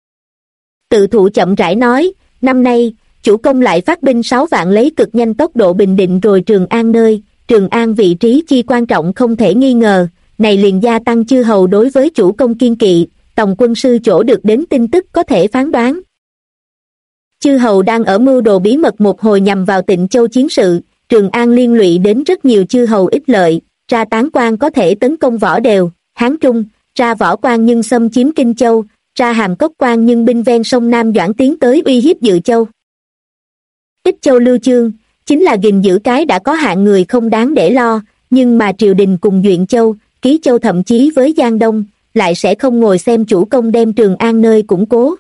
Tự Thụ chậm rãi nói, năm nay, chủ công lại phát binh 6 vạn lấy cực nhanh tốc độ bình định rồi Trường An nơi, Trường An vị trí chi quan trọng không thể nghi ngờ, này liền gia tăng chư hầu đối với chủ công kiên kỵ, Tòng quân sư chỗ được đến tin tức có thể phán đoán. Chư hầu đang ở mưu đồ bí mật một hồi nhằm vào Tịnh Châu chiến sự, Trường An liên lụy đến rất nhiều chư hầu ích lợi, ra Tán Quan có thể tấn công Võ Đều, Hán Trung, ra Võ Quan nhưng xâm chiếm Kinh Châu, ra Hàm Cốc Quan nhưng binh ven sông Nam Doãn tiến tới uy hiếp Dự Châu. Ích Châu lưu chương, chính là gìn giữ cái đã có hạng người không đáng để lo, nhưng mà triều đình cùng Duyện Châu, Ký Châu thậm chí với Giang Đông, lại sẽ không ngồi xem chủ công đem Trường An nơi củng cố.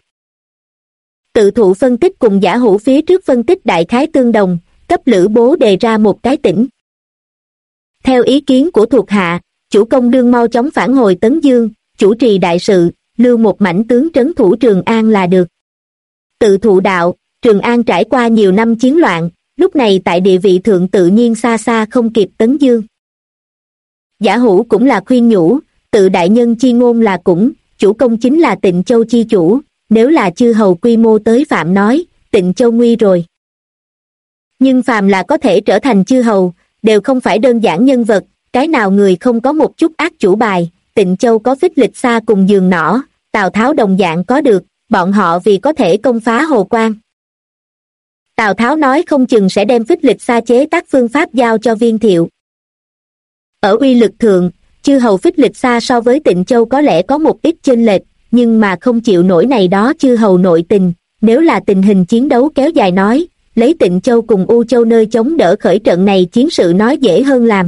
Tự Thụ phân tích cùng Giả Hữu phía trước phân tích đại khái tương đồng, cấp Lữ Bố đề ra một cái tỉnh. Theo ý kiến của thuộc hạ, chủ công đương mau chóng phản hồi Tấn Dương, chủ trì đại sự, lưu một mảnh tướng trấn thủ Trường An là được. Tự Thụ đạo, Trường An trải qua nhiều năm chiến loạn, lúc này tại địa vị thượng tự nhiên xa xa không kịp Tấn Dương. Giả Hữu cũng là khuyên nhủ, tự đại nhân chi ngôn là cũng, chủ công chính là Tịnh Châu chi chủ, nếu là chư hầu quy mô tới phạm nói, Tịnh Châu nguy rồi. Nhưng phàm là có thể trở thành chư hầu, đều không phải đơn giản nhân vật, cái nào người không có một chút ác chủ bài, Tịnh Châu có Phích Lịch Sa cùng giường nỏ, Tào Tháo đồng dạng có được, bọn họ vì có thể công phá Hồ Quan. Tào Tháo nói không chừng sẽ đem Phích Lịch Sa chế tác phương pháp giao cho Viên Thiệu. Ở uy lực thượng, chư hầu Phích Lịch Sa so với Tịnh Châu có lẽ có một ít chênh lệch, nhưng mà không chịu nổi này đó chư hầu nội tình, nếu là tình hình chiến đấu kéo dài nói, lấy Tịnh Châu cùng U Châu nơi chống đỡ khởi trận này chiến sự nói dễ hơn làm.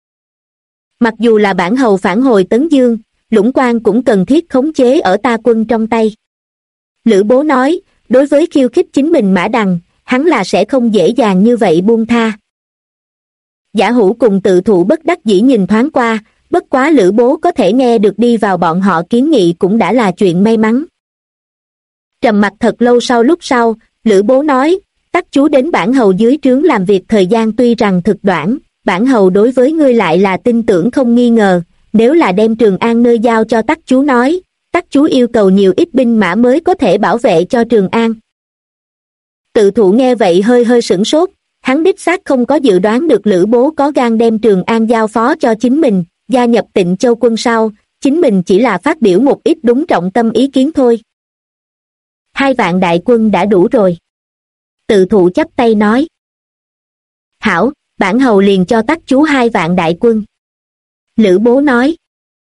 Mặc dù là bản hầu phản hồi Tấn Dương, Lũng Quan cũng cần thiết khống chế ở ta quân trong tay. Lữ Bố nói, đối với khiêu khích chính mình Mã Đằng, hắn là sẽ không dễ dàng như vậy buông tha. Giả Hữu cùng Tự Thụ bất đắc dĩ nhìn thoáng qua, bất quá Lữ Bố có thể nghe được đi vào bọn họ kiến nghị cũng đã là chuyện may mắn. Trầm mặc thật lâu lúc sau, Lữ Bố nói, Tắc chú đến bản hầu dưới trướng làm việc thời gian tuy rằng thực đoạn, bản hầu đối với ngươi lại là tin tưởng không nghi ngờ, nếu là đem Trường An nơi giao cho Tắc chú nói, Tắc chú yêu cầu nhiều ít binh mã mới có thể bảo vệ cho Trường An. Tự Thụ nghe vậy hơi sửng sốt, hắn đích xác không có dự đoán được Lữ Bố có gan đem Trường An giao phó cho chính mình, gia nhập Tịnh Châu quân sau, chính mình chỉ là phát biểu một ít đúng trọng tâm ý kiến thôi. 2 vạn đại quân đã đủ rồi. Tự Thụ chắp tay nói. Hảo, bản hầu liền cho Tắc chú 2 vạn đại quân. Lữ Bố nói.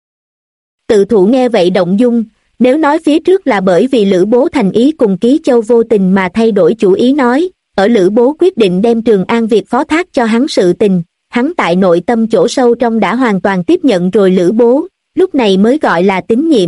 Tự Thụ nghe vậy động dung, nếu nói phía trước là bởi vì Lữ Bố thành ý cùng Ký Châu vô tình mà thay đổi chủ ý nói, ở Lữ Bố quyết định đem Trường An việc phó thác cho hắn sự tình, hắn tại nội tâm chỗ sâu trong đã hoàn toàn tiếp nhận rồi Lữ Bố, lúc lúc này mới gọi là tín nhiệm.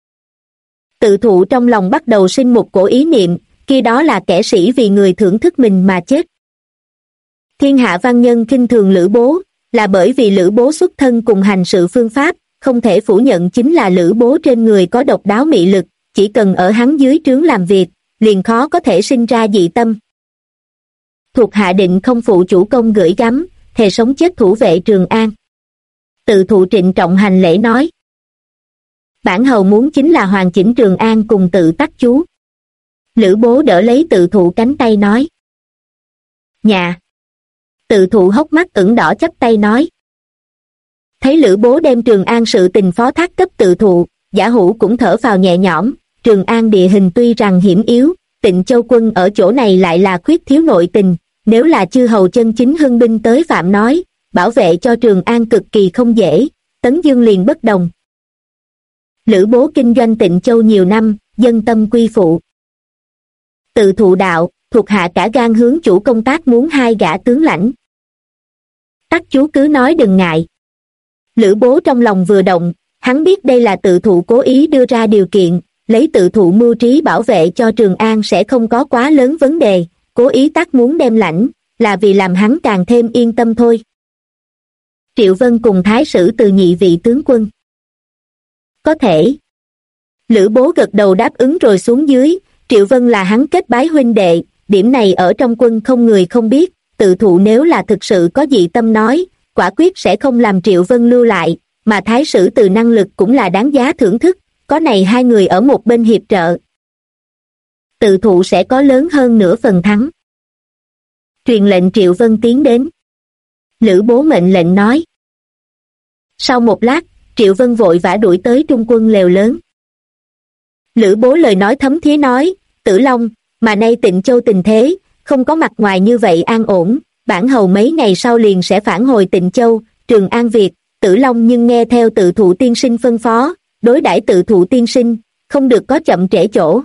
Tự thụ trong lòng bắt đầu sinh một cổ ý niệm, kia đó là kẻ sĩ vì người thưởng thức mình mà chết. Thiên hạ văn nhân khinh thường Lữ Bố, là bởi vì Lữ Bố xuất thân cùng hành sự phương pháp, không thể phủ nhận chính là Lữ Bố trên người có độc đáo mị lực, chỉ cần ở hắn dưới trướng làm việc, liền khó có thể sinh ra dị tâm. Thuộc hạ định không phụ chủ công gửi gắm, thề sống chết thủ vệ Trường An. Tự thụ trịnh trọng hành lễ nói. Bản hầu muốn chính là hoàn chỉnh Trường An cùng Tự Tắc chú. Lữ Bố đỡ lấy tự thụ cánh tay nói. Nhà. Tự thụ hốc mắt ửng đỏ chắp tay nói. Thấy Lữ Bố đem Trường An sự tình phó thác cấp tự thụ, Giả Hữu cũng thở phào nhẹ nhõm. Trường An địa hình tuy rằng hiểm yếu, Tịnh Châu quân ở chỗ này lại là khuyết thiếu nội tình, nếu là chư hầu chân chính hưng binh tới phạm nói, bảo vệ cho Trường An cực kỳ không dễ, Tấn Dương liền bất đồng. Lữ Bố kinh doanh Tịnh Châu nhiều năm, dân tâm quy phụ. Tự thụ đạo, thuộc hạ cả gan hướng chủ công tác muốn 2 gã tướng lãnh. Tắc chú cứ nói đừng ngại. Lữ Bố trong lòng vừa động, hắn biết đây là tự thụ cố ý đưa ra điều kiện, lấy tự thụ mưu trí bảo vệ cho Trường An sẽ không có quá lớn vấn đề, cố ý tác muốn đem lãnh, là vì làm hắn càng thêm yên tâm thôi. Triệu Vân cùng Thái Sử Từ nhị vị tướng quân. Có thể. Lữ Bố gật đầu đáp ứng rồi xuống dưới, Triệu Vân là hắn kết bái huynh đệ, điểm này ở trong quân không người không biết, tự thụ nếu là thực sự có dị tâm nói, quả quyết sẽ không làm Triệu Vân lưu lại, mà Thái Sử Từ năng lực cũng là đáng giá thưởng thức, có này 2 người ở một bên hiệp trợ. Tự thụ sẽ có lớn hơn nửa phần thắng. Truyền lệnh Triệu Vân tiến đến. Lữ Bố mệnh lệnh nói. Sau một lát, Triệu Vân vội vã đuổi tới trung quân lều lớn. Lữ Bố lời nói thấm thía nói, Tử Long, mà nay Tịnh Châu tình thế, không có mặt ngoài như vậy an ổn, bản hầu mấy ngày sau liền sẽ phản hồi Tịnh Châu, Trường An Việt, Tử Long nhưng nghe theo tự thụ tiên sinh phân phó, đối đãi tự thụ tiên sinh, không được có chậm trễ chỗ.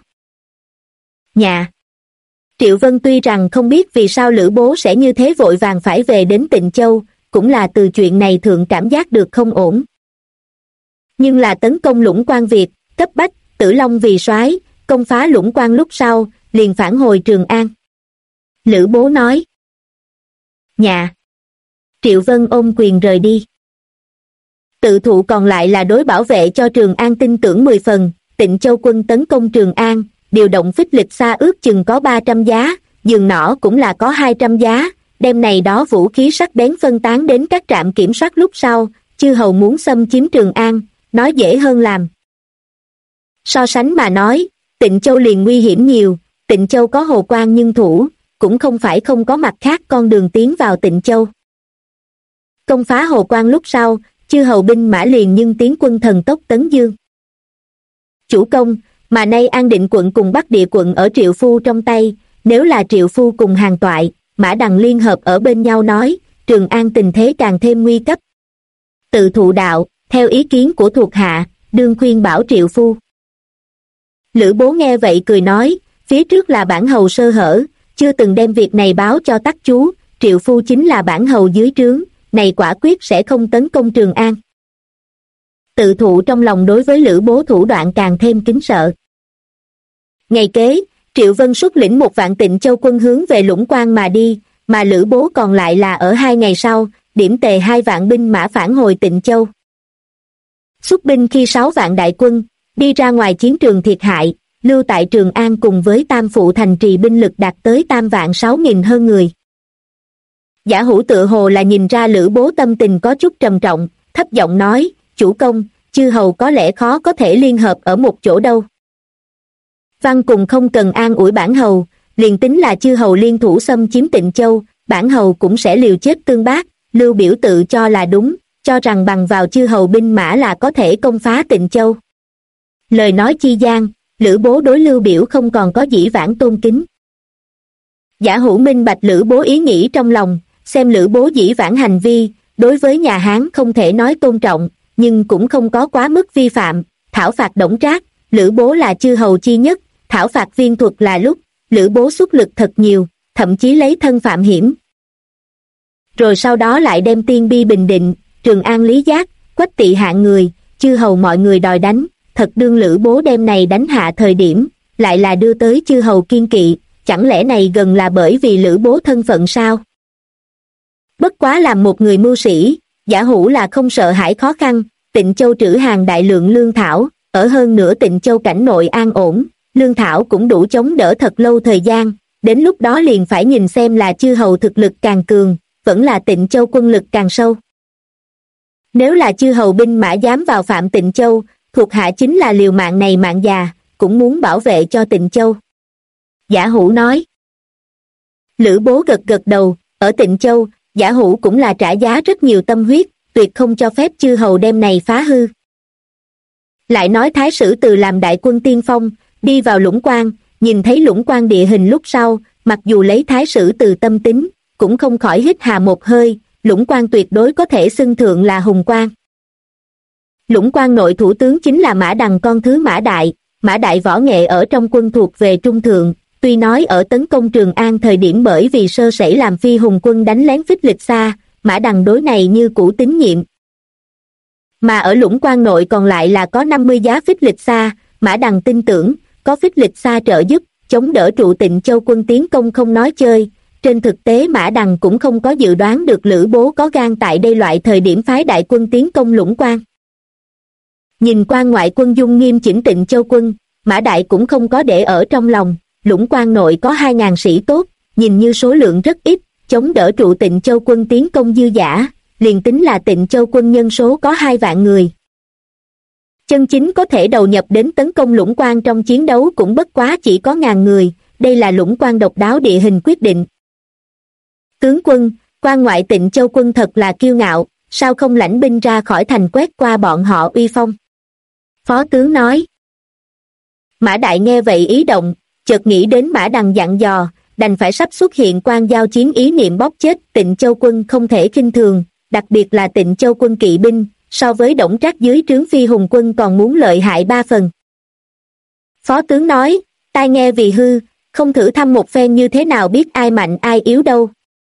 Nhà. Triệu Vân tuy rằng không biết vì sao Lữ Bố sẽ như thế vội vàng phải về đến Tịnh Châu, cũng là từ chuyện này thượng cảm giác được không ổn. Nhưng là tấn công Lũng Quan Việt, cấp bách, Tử Long vì soái, công phá Lũng Quan lúc sau, liền phản hồi Trường An. Lữ Bố nói. Nhà. Triệu Vân ôm quyền rời đi. Tự thụ còn lại là đối bảo vệ cho Trường An tin tưởng 10 phần, Tịnh Châu quân tấn công Trường An, điều động phích lịch xa ước chừng có 300 giá, giường nỏ cũng là có 200 giá, đem này đó vũ khí sắc bén phân tán đến các trạm kiểm soát lúc sau, chư hầu muốn xâm chiếm Trường An, nói dễ hơn làm. So sánh mà nói, Tịnh Châu liền nguy hiểm nhiều, Tịnh Châu có Hồ Quan nhân thủ, cũng không phải không có mặt khác con đường tiến vào Tịnh Châu. Công phá Hồ Quan lúc sau, chư hầu binh mã liền nhưng tiến quân thần tốc Tấn Dương. Chủ công, mà nay An Định quận cùng Bắc Địa quận ở Triệu Phu trong tay, nếu là Triệu Phu cùng Hàn Toại, Mã Đằng liên hợp ở bên nhau nói, Trường An tình thế càng thêm nguy cấp. Tự thụ đạo, theo ý kiến của thuộc hạ, đương khuyên bảo Triệu Phu. Lữ Bố nghe vậy cười nói, phía trước là bản hầu sơ hở, chưa từng đem việc này báo cho Tắc chú, Triệu Phu chính là bản hầu dưới trướng, này quả quyết sẽ không tấn công Trường An. Tự thụ trong lòng đối với Lữ Bố thủ đoạn càng thêm kính sợ. Ngày kế, Triệu Vân xuất lĩnh 1 vạn Tịnh Châu quân hướng về Lũng Quan mà đi, mà Lữ Bố còn lại là ở 2 ngày sau, điểm tề 2 vạn binh mã phản hồi Tịnh Châu. Xuất binh khi 6 vạn đại quân, đi ra ngoài chiến trường thiệt hại, lưu tại Trường An cùng với Tam Phụ thành trì binh lực đạt tới 3 vạn 6.000 hơn người. Giả Hữu tự hồ là nhìn ra Lữ Bố tâm tình có chút trầm trọng, thấp giọng nói, chủ công, chư hầu có lẽ khó có thể liên hợp ở một chỗ đâu. Văn cùng không cần an ủi bản hầu, liền tính là chư hầu liên thủ xâm chiếm Tịnh Châu, bản hầu cũng sẽ liều chết tương bác, Lưu Biểu tự cho là đúng, cho rằng bằng vào chư hầu binh mã là có thể công phá Tịnh Châu. Lời nói chi gian, Lữ Bố đối Lưu Biểu không còn có dĩ vãng tôn kính. Giả Hữu minh bạch Lữ Bố ý nghĩ trong lòng, xem Lữ Bố dĩ vãng hành vi, đối với nhà Hán không thể nói tôn trọng, nhưng cũng không có quá mức vi phạm, thảo phạt Đổng Trác, Lữ Bố là chư hầu chi nhất, thảo phạt Viên Thuật là lúc, Lữ Bố xuất lực thật nhiều, thậm chí lấy thân phạm hiểm. Rồi sau đó lại đem Tiên Bi bình định, Trường An Lý Giác, Quách Tỵ hạng người, chư hầu mọi người đòi đánh, thật đương Lữ Bố đem này đánh hạ thời điểm, lại là đưa tới chư hầu kiên kỵ, chẳng lẽ này gần là bởi vì Lữ Bố thân phận sao? Bất quá làm một người mưu sĩ, Giả Hủ là không sợ hãi khó khăn, Tịnh Châu trữ hàng đại lượng lương thảo, ở hơn nữa Tịnh Châu cảnh nội an ổn, lương thảo cũng đủ chống đỡ thật lâu thời gian, đến lúc đó liền phải nhìn xem là chư hầu thực lực càng cường, vẫn là Tịnh Châu quân lực càng sâu. Nếu là chư hầu binh mã dám vào phạm Tịnh Châu, thuộc hạ chính là liều mạng này mạng già, cũng muốn bảo vệ cho Tịnh Châu. Giả Hủ nói. Lữ Bố gật gật đầu, ở Tịnh Châu, Giả Hủ cũng là trả giá rất nhiều tâm huyết, tuyệt không cho phép chư hầu đem này phá hư. Lại nói Thái Sử Từ làm đại quân tiên phong, đi vào Lũng Quan, nhìn thấy Lũng Quan địa hình lúc sau, mặc dù lấy Thái Sử Từ tâm tính, cũng không khỏi hít hà một hơi, Lũng Quan tuyệt đối có thể xưng thượng là hùng quan. Lũng Quan nội thủ tướng chính là Mã Đằng con thứ Mã Đại võ nghệ ở trong quân thuộc về trung thượng, tuy nói ở tấn công Trường An thời điểm bởi vì sơ sẩy làm Phi Hùng quân đánh lén Phích Lịch Sa, Mã Đằng đối này như cũ tín nhiệm. Mà ở Lũng Quan nội còn lại là có 50 giá Phích Lịch Sa, Mã Đằng tin tưởng, có Phích Lịch Sa trợ giúp, chống đỡ trụ Tịnh Châu quân tiến công không nói chơi. Trên thực tế Mã Đằng cũng không có dự đoán được Lữ Bố có gan tại đây loại thời điểm phái đại quân tiến công Lũng Quan. Nhìn quan ngoại quân dung nghiêm chỉnh Tịnh Châu quân, Mã Đại cũng không có để ở trong lòng, Lũng Quan nội có 2.000 sĩ tốt, nhìn như số lượng rất ít, chống đỡ trụ Tịnh Châu quân tiến công dư dả, liền tính là Tịnh Châu quân nhân số có 2 vạn người. Chân chính có thể đầu nhập đến tấn công Lũng Quan trong chiến đấu cũng bất quá chỉ có 1.000 người, đây là Lũng Quan độc đáo địa hình quyết định. Tướng quân, quan ngoại Tịnh Châu quân thật là kiêu ngạo, sao không lãnh binh ra khỏi thành quét qua bọn họ uy phong? Phó tướng nói. Mã Đại nghe vậy ý động, chợt nghĩ đến Mã Đằng dặn dò, đành phải sắp xuất hiện quan giao chiến ý niệm bóp chết Tịnh Châu quân không thể khinh thường, đặc biệt là Tịnh Châu quân kỵ binh, so với Đổng Trác dưới trướng Phi Hùng quân còn muốn lợi hại 3 phần. Phó tướng nói, tai nghe vì hư, không thử thăm một phen như thế nào biết ai mạnh ai yếu đâu.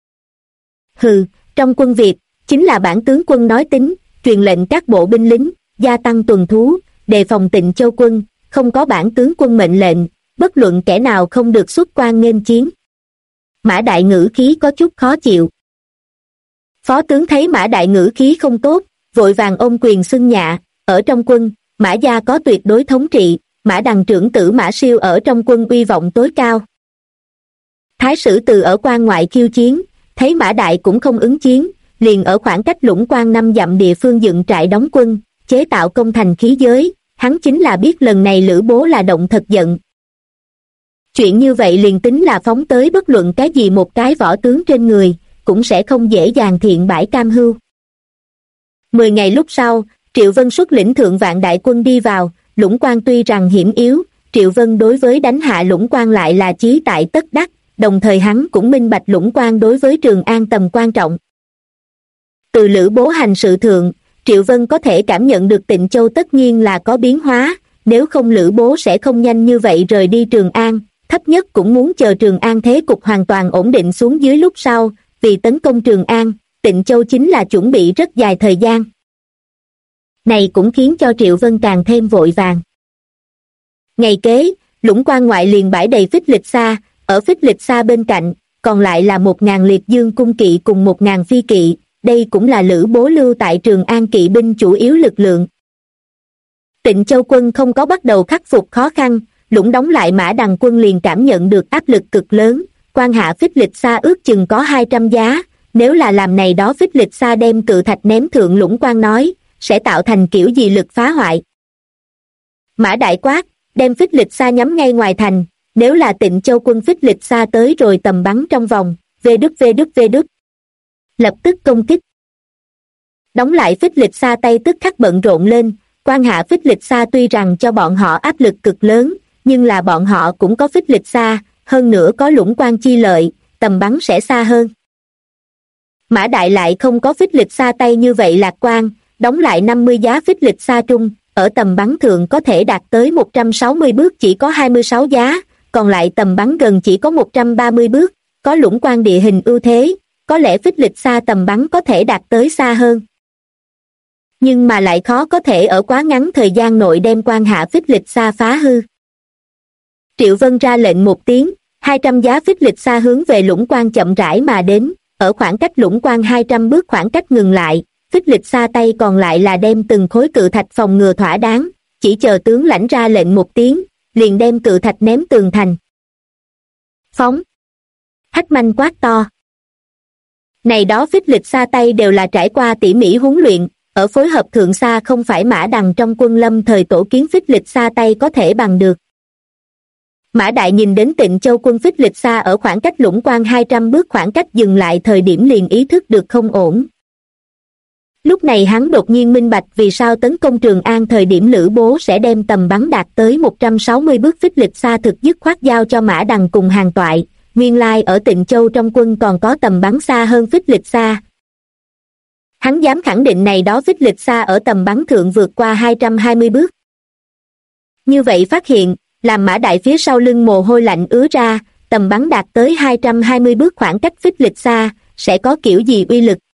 Hừ, trong quân Việt, chính là bản tướng quân nói tính, truyền lệnh các bộ binh lính, gia tăng tuần thú, đề phòng Tịnh Châu quân, không có bản tướng quân mệnh lệnh, bất luận kẻ nào không được xuất quan nghênh chiến. Mã Đại ngữ khí có chút khó chịu. Phó tướng thấy Mã Đại ngữ khí không tốt, vội vàng ôm quyền xưng nhạ, ở trong quân, Mã gia có tuyệt đối thống trị, Mã Đằng trưởng tử Mã Siêu ở trong quân uy vọng tối cao. Thái Sử Từ ở quan ngoại khiêu chiến, thấy Mã Đại cũng không ứng chiến, liền ở khoảng cách Lũng Quan 5 dặm địa phương dựng trại đóng quân, chế tạo công thành khí giới, hắn chính là biết lần này Lữ Bố là động thật giận. Chuyện như vậy liền tính là phóng tới bất luận cái gì một cái võ tướng trên người, cũng sẽ không dễ dàng thiện bãi cam hưu. 10 ngày lúc sau, Triệu Vân xuất lĩnh thượng vạn đại quân đi vào, Lũng Quan tuy rằng hiểm yếu, Triệu Vân đối với đánh hạ Lũng Quan lại là chí tại tất đắc, đồng thời hắn cũng minh bạch Lũng Quan đối với Trường An tầm quan trọng. Từ Lữ Bố hành sự thượng, Triệu Vân có thể cảm nhận được Tịnh Châu tất nhiên là có biến hóa, nếu không Lữ Bố sẽ không nhanh như vậy rời đi Trường An, thấp nhất cũng muốn chờ Trường An thế cục hoàn toàn ổn định xuống dưới lúc sau, vì tấn công Trường An, Tịnh Châu chính là chuẩn bị rất dài thời gian. Này cũng khiến cho Triệu Vân càng thêm vội vàng. Ngày kế, Lũng Quan ngoại liền bãi đầy Phích Lịch Sa, ở Phích Lịch Sa bên cạnh, còn lại là 1.000 liệt dương cung kỵ cùng 1.000 phi kỵ, đây cũng là Lữ Bố lưu tại Trường An kỵ binh chủ yếu lực lượng. Tịnh Châu quân không có bắt đầu khắc phục khó khăn, Lũng đóng lại Mã Đằng quân liền cảm nhận được áp lực cực lớn, quan hạ Phích Lịch Sa ước chừng có 200 giá, nếu là làm này đó Phích Lịch Sa đem cự thạch ném thượng Lũng Quan nói, sẽ tạo thành kiểu gì lực phá hoại. Mã Đại quát, đem Phích Lịch Sa nhắm ngay ngoài thành, nếu là Tịnh Châu quân Phích Lịch Sa tới rồi tầm bắn trong vòng, vê đứt. Lập tức công kích. Đóng lại Phích Lịch Sa tay tức khắc bận rộn lên, quan hạ Phích Lịch Sa tuy rằng cho bọn họ áp lực cực lớn, nhưng là bọn họ cũng có Phích Lịch Sa, hơn nữa có Lũng Quan chi lợi, tầm bắn sẽ xa hơn. Mã Đại lại không có Phích Lịch Sa tay như vậy lạc quan, đóng lại 50 giá Phích Lịch Sa trung, ở tầm bắn thượng có thể đạt tới 160 bước chỉ có 26 giá, còn lại tầm bắn gần chỉ có 130 bước, có Lũng Quan địa hình ưu thế, có lẽ Phích Lịch Sa tầm bắn có thể đạt tới xa hơn. nhưng mà lại khó có thể ở quá ngắn thời gian nội đem quan hạ phích lịch xa phá hư. Triệu Vân ra lệnh một tiếng, 200 giá phích lịch xa hướng về Lũng Quan chậm rãi mà đến, ở khoảng cách Lũng Quan 200 bước khoảng cách ngừng lại, phích lịch xa tay còn lại là đem từng khối cự thạch phòng ngừa thỏa đáng, chỉ chờ tướng lãnh ra lệnh một tiếng, liền đem cự thạch ném tường thành. Phóng! Hách Manh quát to. Này đó phích lịch xa tay đều là trải qua tỉ mỉ huấn luyện, ở phối hợp thượng xa không phải Mã Đằng trong quân lâm thời tổ kiến phích lịch xa tay có thể bằng được. Mã Đại nhìn đến Tịnh Châu quân phích lịch xa ở khoảng cách Lũng Quan 200 bước khoảng cách dừng lại thời điểm liền ý thức được không ổn. Lúc này hắn đột nhiên minh bạch vì sao tấn công Trường An thời điểm Lữ Bố sẽ đem tầm bắn đạt tới 160 bước phích lịch xa thực dứt khoát giao cho Mã Đằng cùng Hàn Toại, nguyên lai ở Tịnh Châu trong quân còn có tầm bắn xa hơn phích lịch xa. Hắn dám khẳng định này đó phích lịch xa ở tầm bắn thượng vượt qua 220 bước. Như vậy phát hiện, làm Mã Đại phía sau lưng mồ hôi lạnh ứa ra, tầm bắn đạt tới 220 bước khoảng cách phích lịch xa, sẽ có kiểu gì uy lực.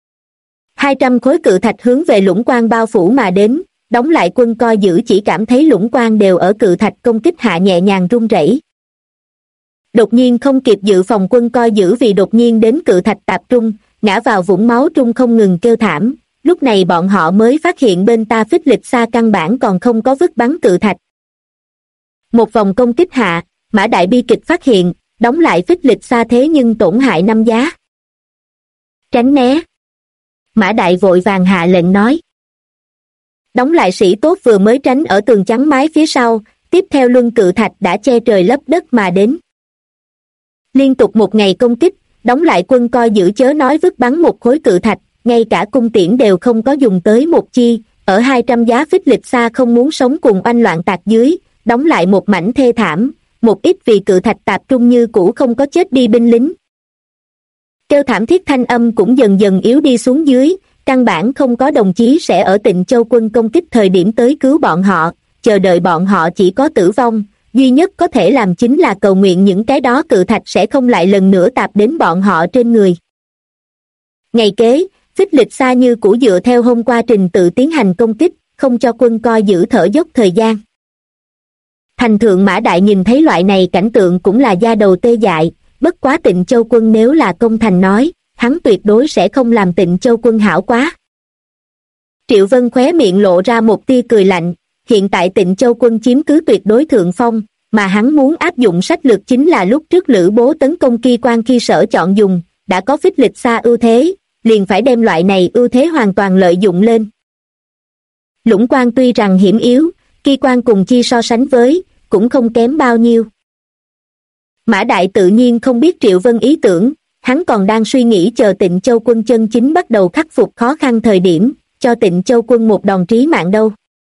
200 khối cự thạch hướng về Lũng Quan bao phủ mà đến, đóng lại quân coi giữ chỉ cảm thấy Lũng Quan đều ở cự thạch công kích hạ nhẹ nhàng run rẩy. Đột nhiên không kịp dự phòng quân coi giữ vì đột nhiên đến cự thạch tạp trung, ngã vào vũng máu trung không ngừng kêu thảm, lúc này bọn họ mới phát hiện bên ta phích lịch xa căn bản còn không có vứt bắn cự thạch. Một vòng công kích hạ, Mã Đại bi kịch phát hiện, đóng lại phích lịch xa thế nhưng tổn hại 5 giá. Tránh né. Mã Đại vội vàng hạ lệnh nói. Đóng lại sĩ tốt vừa mới tránh ở tường chắn mái phía sau, tiếp theo luân cự thạch đã che trời lấp đất mà đến. Liên tục một ngày công kích, đóng lại quân coi giữ chớ nói vứt bắn một khối cự thạch, ngay cả cung tiễn đều không có dùng tới một chi, ở 200 giá phích lịch xa không muốn sống cùng oanh loạn tạc dưới, đóng lại một mảnh thê thảm, một ít vì cự thạch tạp trung như cũ không có chết đi binh lính. Kêu thảm thiết thanh âm cũng dần dần yếu đi xuống dưới, căn bản không có đồng chí sẽ ở Tịnh Châu quân công kích thời điểm tới cứu bọn họ, chờ đợi bọn họ chỉ có tử vong, duy nhất có thể làm chính là cầu nguyện những cái đó cự thạch sẽ không lại lần nữa tạp đến bọn họ trên người. Ngày kế, phích lịch xa như cũ dựa theo hôm qua trình tự tiến hành công kích, không cho quân coi giữ thở dốc thời gian. Thành thượng Mã Đại nhìn thấy loại này cảnh tượng cũng là da đầu tê dại, bất quá Tịnh Châu quân nếu là công thành nói, hắn tuyệt đối sẽ không làm Tịnh Châu quân hảo quá. Triệu Vân khóe miệng lộ ra một tia cười lạnh, hiện tại Tịnh Châu quân chiếm cứ tuyệt đối thượng phong, mà hắn muốn áp dụng sách lược chính là lúc trước Lữ Bố tấn công Ki Quan khi sở chọn dùng, đã có phích lịch xa ưu thế, liền phải đem loại này ưu thế hoàn toàn lợi dụng lên. Lũng Quan tuy rằng hiểm yếu, Ki Quan cùng chi so sánh với, cũng không kém bao nhiêu. Mã Đại tự nhiên không biết Triệu Vân ý tưởng, hắn còn đang suy nghĩ chờ Tịnh Châu quân chân chính bắt đầu khắc phục khó khăn thời điểm, cho Tịnh Châu quân một đòn trí mạng đâu.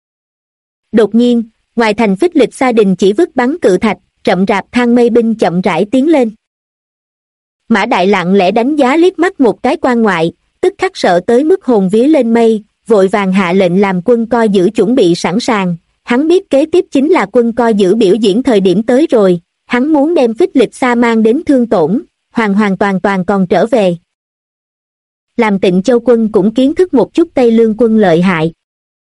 Đột nhiên, ngoài thành phích lịch xa đình chỉ vứt bắn cự thạch, chậm rạp thang mây binh chậm rãi tiến lên. Mã Đại lặng lẽ đánh giá liếc mắt một cái quan ngoại, tức khắc sợ tới mức hồn vía lên mây, vội vàng hạ lệnh làm quân coi giữ chuẩn bị sẵn sàng. Hắn biết kế tiếp chính là quân coi giữ biểu diễn thời điểm tới rồi, hắn muốn đem phích lịch xa mang đến thương tổn, hoàn toàn còn trở về. Làm Tịnh Châu quân cũng kiến thức một chút Tây Lương quân lợi hại.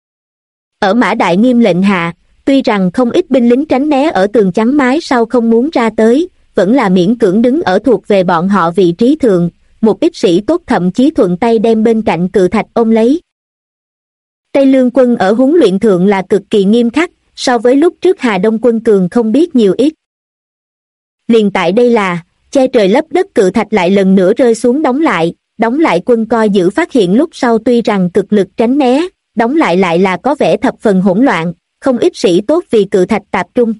Ở Mã Đại nghiêm lệnh hạ, tuy rằng không ít binh lính tránh né ở tường chắn mái sau không muốn ra tới, vẫn là miễn cưỡng đứng ở thuộc về bọn họ vị trí thượng, một ít sĩ tốt thậm chí thuận tay đem bên cạnh cự thạch ôm lấy. Tây Lương quân ở huấn luyện thượng là cực kỳ nghiêm khắc, so với lúc trước Hà Đông quân cường không biết nhiều ít. Liền tại đây là, che trời lấp đất cự thạch lại lần nữa rơi xuống đóng lại quân coi giữ phát hiện lúc sau tuy rằng cực lực tránh né, đóng lại là có vẻ thập phần hỗn loạn, không ít sĩ tốt vì cự thạch tạp trung.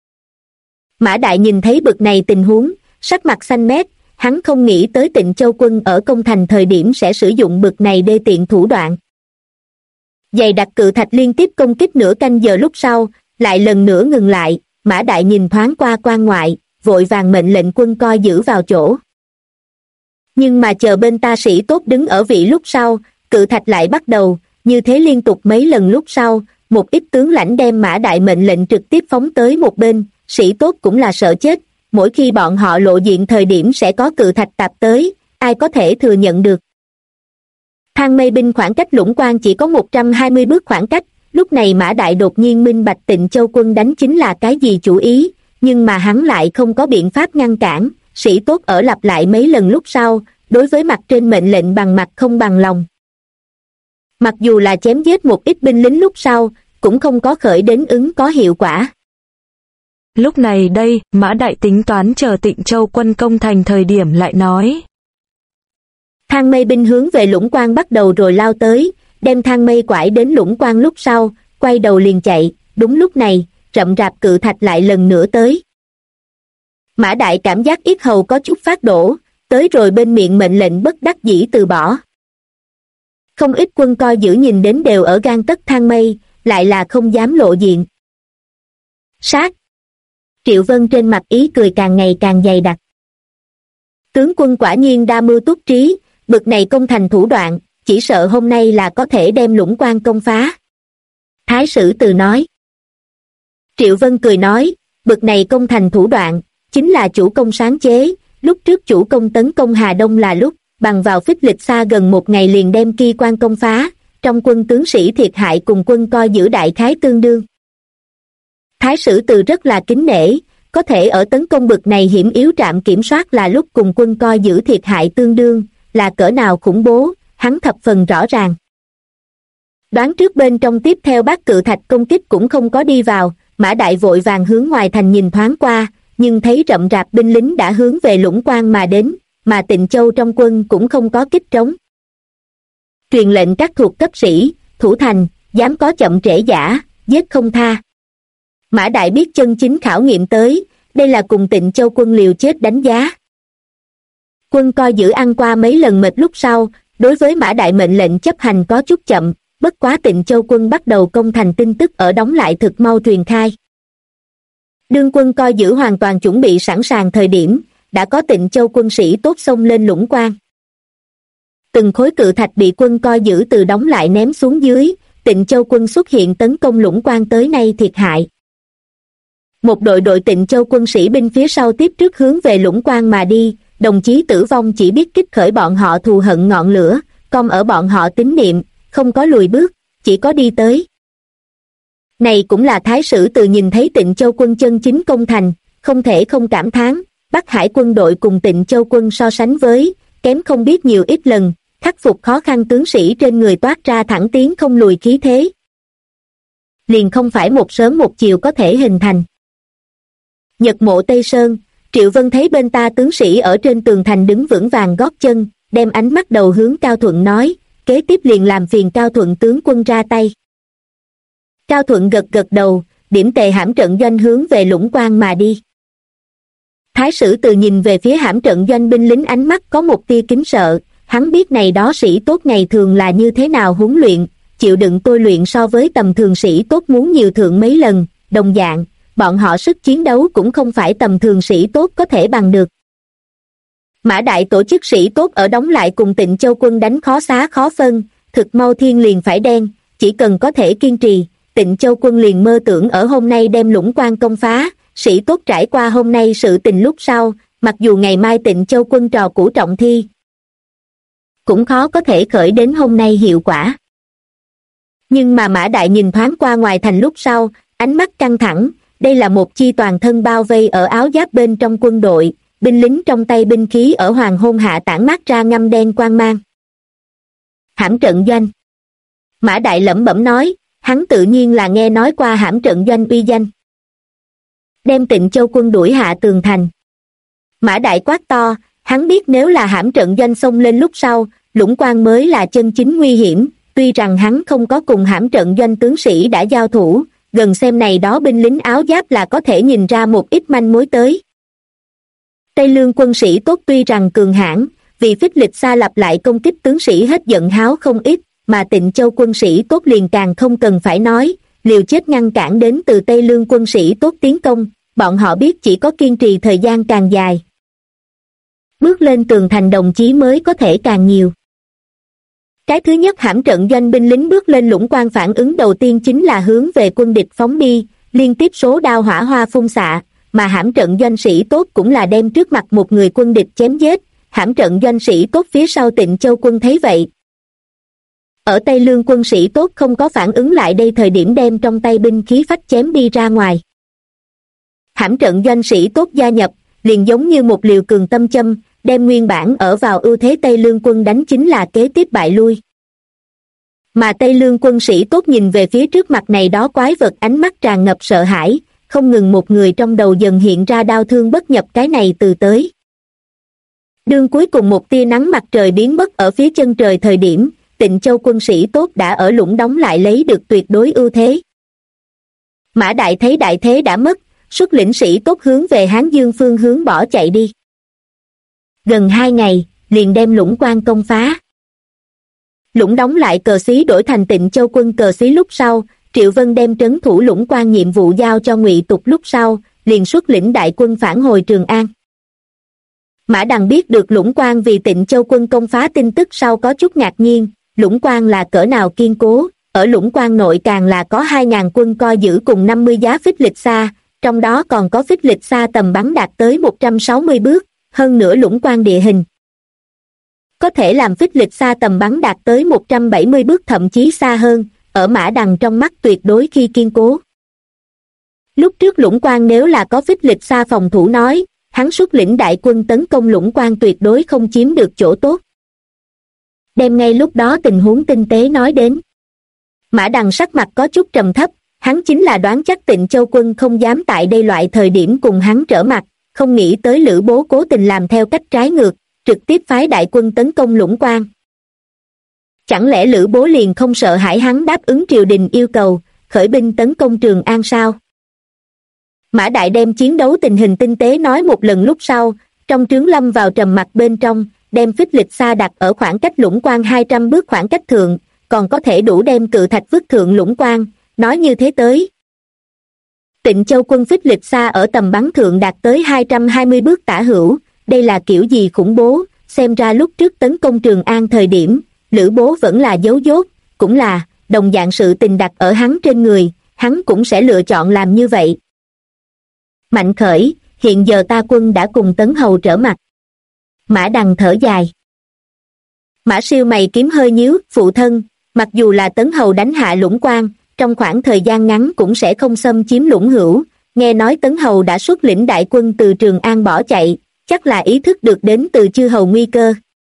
Mã Đại nhìn thấy bực này tình huống, sắc mặt xanh mét, hắn không nghĩ tới Tịnh Châu quân ở công thành thời điểm sẽ sử dụng bực này đê tiện thủ đoạn. Dày đặc cự thạch liên tiếp công kích nửa canh giờ lúc sau, lại lần nữa ngừng lại, Mã Đại nhìn thoáng qua quan ngoại, vội vàng mệnh lệnh quân coi giữ vào chỗ. Nhưng mà chờ bên ta sĩ tốt đứng ở vị lúc sau, cự thạch lại bắt đầu, như thế liên tục mấy lần lúc sau, một ít tướng lãnh đem Mã Đại mệnh lệnh trực tiếp phóng tới một bên, sĩ tốt cũng là sợ chết, mỗi khi bọn họ lộ diện thời điểm sẽ có cự thạch tạp tới, ai có thể thừa nhận được. Thang mây binh khoảng cách Lũng Quan chỉ có 120 bước khoảng cách, lúc này Mã Đại đột nhiên minh bạch Tịnh Châu quân đánh chính là cái gì chủ ý, nhưng mà hắn lại không có biện pháp ngăn cản, sĩ tốt ở lặp lại mấy lần lúc sau, đối với mặt trên mệnh lệnh bằng mặt không bằng lòng. Mặc dù là chém giết một ít binh lính lúc sau, cũng không có khởi đến ứng có hiệu quả. Lúc này đây, Mã Đại tính toán chờ Tịnh Châu quân công thành thời điểm lại nói. Thang mây binh hướng về Lũng Quan bắt đầu rồi lao tới, đem thang mây quải đến Lũng Quan lúc sau, quay đầu liền chạy, đúng lúc này, rậm rạp cự thạch lại lần nữa tới. Mã Đại cảm giác yết hầu có chút phát đổ, tới rồi bên miệng mệnh lệnh bất đắc dĩ từ bỏ. Không ít quân coi giữ nhìn đến đều ở gan tấc thang mây, lại là không dám lộ diện. Sát! Triệu Vân trên mặt ý cười càng ngày càng dày đặc. Tướng quân quả nhiên đa mưu túc trí, bực này công thành thủ đoạn, chỉ sợ hôm nay là có thể đem Lũng Quan công phá. Thái sử từ nói. Triệu Vân cười nói, bực này công thành thủ đoạn, chính là chủ công sáng chế, lúc trước chủ công tấn công Hà Đông là lúc, bằng vào phích lịch xa gần một ngày liền đem Ki Quan công phá, trong quân tướng sĩ thiệt hại cùng quân coi giữ đại khái tương đương. Thái sử từ rất là kính nể, có thể ở tấn công bực này hiểm yếu trạm kiểm soát là lúc cùng quân coi giữ thiệt hại tương đương, là cỡ nào khủng bố, hắn thập phần rõ ràng. Đoán trước bên trong tiếp theo bát cự thạch công kích cũng không có đi vào, Mã Đại vội vàng hướng ngoài thành nhìn thoáng qua, nhưng thấy rậm rạp binh lính đã hướng về Lũng Quan mà đến, mà Tịnh Châu trong quân cũng không có kích trống. Truyền lệnh các thuộc cấp sĩ, thủ thành, dám có chậm trễ giả, giết không tha. Mã Đại biết chân chính khảo nghiệm tới, đây là cùng Tịnh Châu quân liều chết đánh giá. Quân coi giữ ăn qua mấy lần mệt lúc sau, đối với Mã Đại mệnh lệnh chấp hành có chút chậm, bất quá Tịnh Châu quân bắt đầu công thành tin tức ở đóng lại thực mau truyền khai. Đương quân coi giữ hoàn toàn chuẩn bị sẵn sàng thời điểm, đã có Tịnh Châu quân sĩ tốt xông lên Lũng Quan. Từng khối cự thạch bị quân coi giữ từ đóng lại ném xuống dưới, Tịnh Châu quân xuất hiện tấn công Lũng Quan tới nay thiệt hại. Một đội Tịnh Châu quân sĩ binh phía sau tiếp trước hướng về Lũng Quan mà đi, đồng chí tử vong chỉ biết kích khởi bọn họ thù hận ngọn lửa, cong ở bọn họ tín niệm, không có lùi bước, chỉ có đi tới. Này cũng là Thái sử từ nhìn thấy Tịnh Châu quân chân chính công thành, không thể không cảm thán, Bắc Hải quân đội cùng Tịnh Châu quân so sánh với, kém không biết nhiều ít lần, khắc phục khó khăn tướng sĩ trên người toát ra thẳng tiến không lùi khí thế. Liền không phải một sớm một chiều có thể hình thành. Nhật Mộ Tây Sơn, Triệu Vân thấy bên ta tướng sĩ ở trên tường thành đứng vững vàng gót chân, đem ánh mắt đầu hướng Cao Thuận nói, kế tiếp liền làm phiền Cao Thuận tướng quân ra tay. Cao Thuận gật gật đầu, điểm tề hãm trận doanh hướng về Lũng Quan mà đi. Thái sử từ nhìn về phía hãm trận doanh binh lính ánh mắt có một tia kính sợ, hắn biết này đó sĩ tốt ngày thường là như thế nào huấn luyện, chịu đựng tôi luyện so với tầm thường sĩ tốt muốn nhiều thượng mấy lần, đồng dạng, bọn họ sức chiến đấu cũng không phải tầm thường sĩ tốt có thể bằng được. Mã Đại tổ chức sĩ tốt ở đóng lại cùng Tịnh Châu quân đánh khó xá khó phân, thực mau thiên liền phải đen, chỉ cần có thể kiên trì, Tịnh Châu quân liền mơ tưởng ở hôm nay đem Lũng Quan công phá, sĩ tốt trải qua hôm nay sự tình lúc sau, mặc dù ngày mai Tịnh Châu quân trò cũ trọng thi, cũng khó có thể khởi đến hôm nay hiệu quả. Nhưng mà Mã Đại nhìn thoáng qua ngoài thành lúc sau, ánh mắt căng thẳng, đây là một chi toàn thân bao vây ở áo giáp bên trong quân đội, binh lính trong tay binh khí ở hoàng hôn hạ tản mát ra ngăm đen quang mang. Hãm trận doanh. Mã Đại lẩm bẩm nói, hắn tự nhiên là nghe nói qua hãm trận doanh uy danh. Đem Tịnh Châu quân đuổi hạ tường thành. Mã Đại quát to, hắn biết nếu là hãm trận doanh xông lên lúc sau, Lũng Quan mới là chân chính nguy hiểm, tuy rằng hắn không có cùng hãm trận doanh tướng sĩ đã giao thủ, gần xem này đó binh lính áo giáp là có thể nhìn ra một ít manh mối tới. Tây Lương quân sĩ tốt tuy rằng cường hãn, vì phích lịch xa lặp lại công kích tướng sĩ hết giận háo không ít, mà Tịnh Châu quân sĩ tốt liền càng không cần phải nói, liều chết ngăn cản đến từ Tây Lương quân sĩ tốt tiến công, bọn họ biết chỉ có kiên trì thời gian càng dài. Bước lên tường thành đồng chí mới có thể càng nhiều. Cái thứ nhất hãm trận doanh binh lính bước lên Lũng Quan phản ứng đầu tiên chính là hướng về quân địch phóng đi, liên tiếp số đao hỏa hoa phun xạ, mà hãm trận doanh sĩ tốt cũng là đem trước mặt một người quân địch chém giết, hãm trận doanh sĩ tốt phía sau Tịnh Châu quân thấy vậy. Ở Tây Lương quân sĩ tốt không có phản ứng lại đây thời điểm đem trong tay binh khí phách chém đi ra ngoài. Hãm trận doanh sĩ tốt gia nhập, liền giống như một liều cường tâm châm, đem nguyên bản ở vào ưu thế Tây Lương quân đánh chính là kế tiếp bại lui. Mà Tây Lương quân sĩ tốt nhìn về phía trước mặt này đó quái vật ánh mắt tràn ngập sợ hãi, không ngừng một người trong đầu dần hiện ra đau thương bất nhập cái này từ tới. Đương cuối cùng một tia nắng mặt trời biến mất ở phía chân trời thời điểm, Tịnh Châu quân sĩ tốt đã ở lũng đóng lại lấy được tuyệt đối ưu thế. Mã Đại thấy đại thế đã mất, xuất lĩnh sĩ tốt hướng về Hán Dương phương hướng bỏ chạy đi. Gần 2 ngày, liền đem lũng quan công phá. Lũng đóng lại cờ xí đổi thành Tịnh Châu quân cờ xí lúc sau, Triệu Vân đem trấn thủ lũng quan nhiệm vụ giao cho Ngụy Tục lúc sau, liền xuất lĩnh đại quân phản hồi Trường An. Mã Đằng biết được lũng quan vì Tịnh Châu quân công phá tin tức sau có chút ngạc nhiên, lũng quan là cỡ nào kiên cố, ở lũng quan nội càng là có 2.000 quân coi giữ cùng 50 giá phích lịch xa, trong đó còn có phích lịch xa tầm bắn đạt tới 160 bước, hơn nữa lũng quan địa hình có thể làm phích lịch xa tầm bắn đạt tới 170 bước thậm chí xa hơn, ở Mã Đằng trong mắt tuyệt đối khi kiên cố. Lúc trước lũng quan nếu là có phích lịch xa phòng thủ nói, hắn xuất lĩnh đại quân tấn công lũng quan tuyệt đối không chiếm được chỗ tốt. Đem ngay lúc đó tình huống tinh tế nói đến. Mã Đằng sắc mặt có chút trầm thấp, hắn chính là đoán chắc Tịnh Châu quân không dám tại đây loại thời điểm cùng hắn trở mặt, không nghĩ tới Lữ Bố cố tình làm theo cách trái ngược, trực tiếp phái đại quân tấn công lũng quan. Chẳng lẽ Lữ Bố liền không sợ hãi hắn đáp ứng triều đình yêu cầu, khởi binh tấn công Trường An sao? Mã Đại đem chiến đấu tình hình tinh tế nói một lần lúc sau, trong trướng lâm vào trầm mặc bên trong, đem phích lịch xa đặt ở khoảng cách lũng quan 200 bước khoảng cách thượng, còn có thể đủ đem cự thạch vứt thượng lũng quan, nói như thế tới. Tịnh Châu quân phích lịch xa ở tầm bắn thượng đạt tới 220 bước tả hữu, đây là kiểu gì khủng bố, xem ra lúc trước tấn công Trường An thời điểm, Lữ Bố vẫn là giấu dốt, cũng là, đồng dạng sự tình đặt ở hắn trên người, hắn cũng sẽ lựa chọn làm như vậy. Mạnh Khởi, hiện giờ ta quân đã cùng Tấn Hầu trở mặt. Mã Đằng thở dài. Mã Siêu mày kiếm hơi nhíu, phụ thân, mặc dù là Tấn Hầu đánh hạ lũng quan, trong khoảng thời gian ngắn cũng sẽ không xâm chiếm lũng hữu, nghe nói Tấn Hầu đã xuất lĩnh đại quân từ Trường An bỏ chạy, chắc là ý thức được đến từ chư hầu nguy cơ.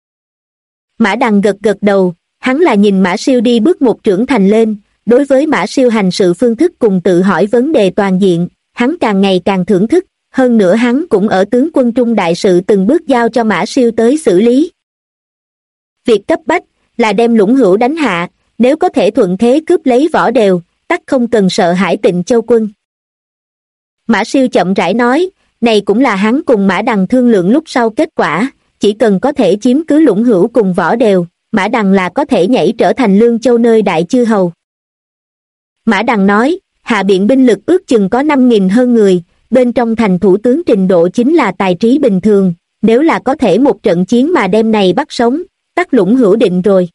Mã Đằng gật gật đầu, hắn là nhìn Mã Siêu đi bước một trưởng thành lên, đối với Mã Siêu hành sự phương thức cùng tự hỏi vấn đề toàn diện, hắn càng ngày càng thưởng thức, hơn nữa hắn cũng ở tướng quân trung đại sự từng bước giao cho Mã Siêu tới xử lý. Việc cấp bách là đem lũng hữu đánh hạ, nếu có thể thuận thế cướp lấy võ đều, tất không cần sợ hãi Tịnh Châu quân. Mã Siêu chậm rãi nói, này cũng là hắn cùng Mã Đằng thương lượng lúc sau kết quả, chỉ cần có thể chiếm cứ lũng hữu cùng võ đều, Mã Đằng là có thể nhảy trở thành Lương Châu nơi đại chư hầu. Mã Đằng nói, hạ biện binh lực ước chừng có 5.000 hơn người, bên trong thành thủ tướng trình độ chính là tài trí bình thường, nếu là có thể một trận chiến mà đem này bắt sống, tắc lũng hữu định rồi.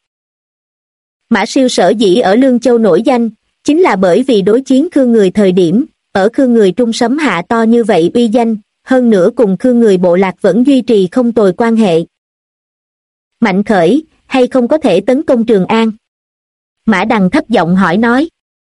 Mã Siêu sở dĩ ở Lương Châu nổi danh, chính là bởi vì đối chiến Khương người thời điểm, ở Khương người trung sấm hạ to như vậy uy danh, hơn nữa cùng Khương người bộ lạc vẫn duy trì không tồi quan hệ. Mạnh Khởi, hay không có thể tấn công Trường An? Mã Đằng thấp giọng hỏi nói.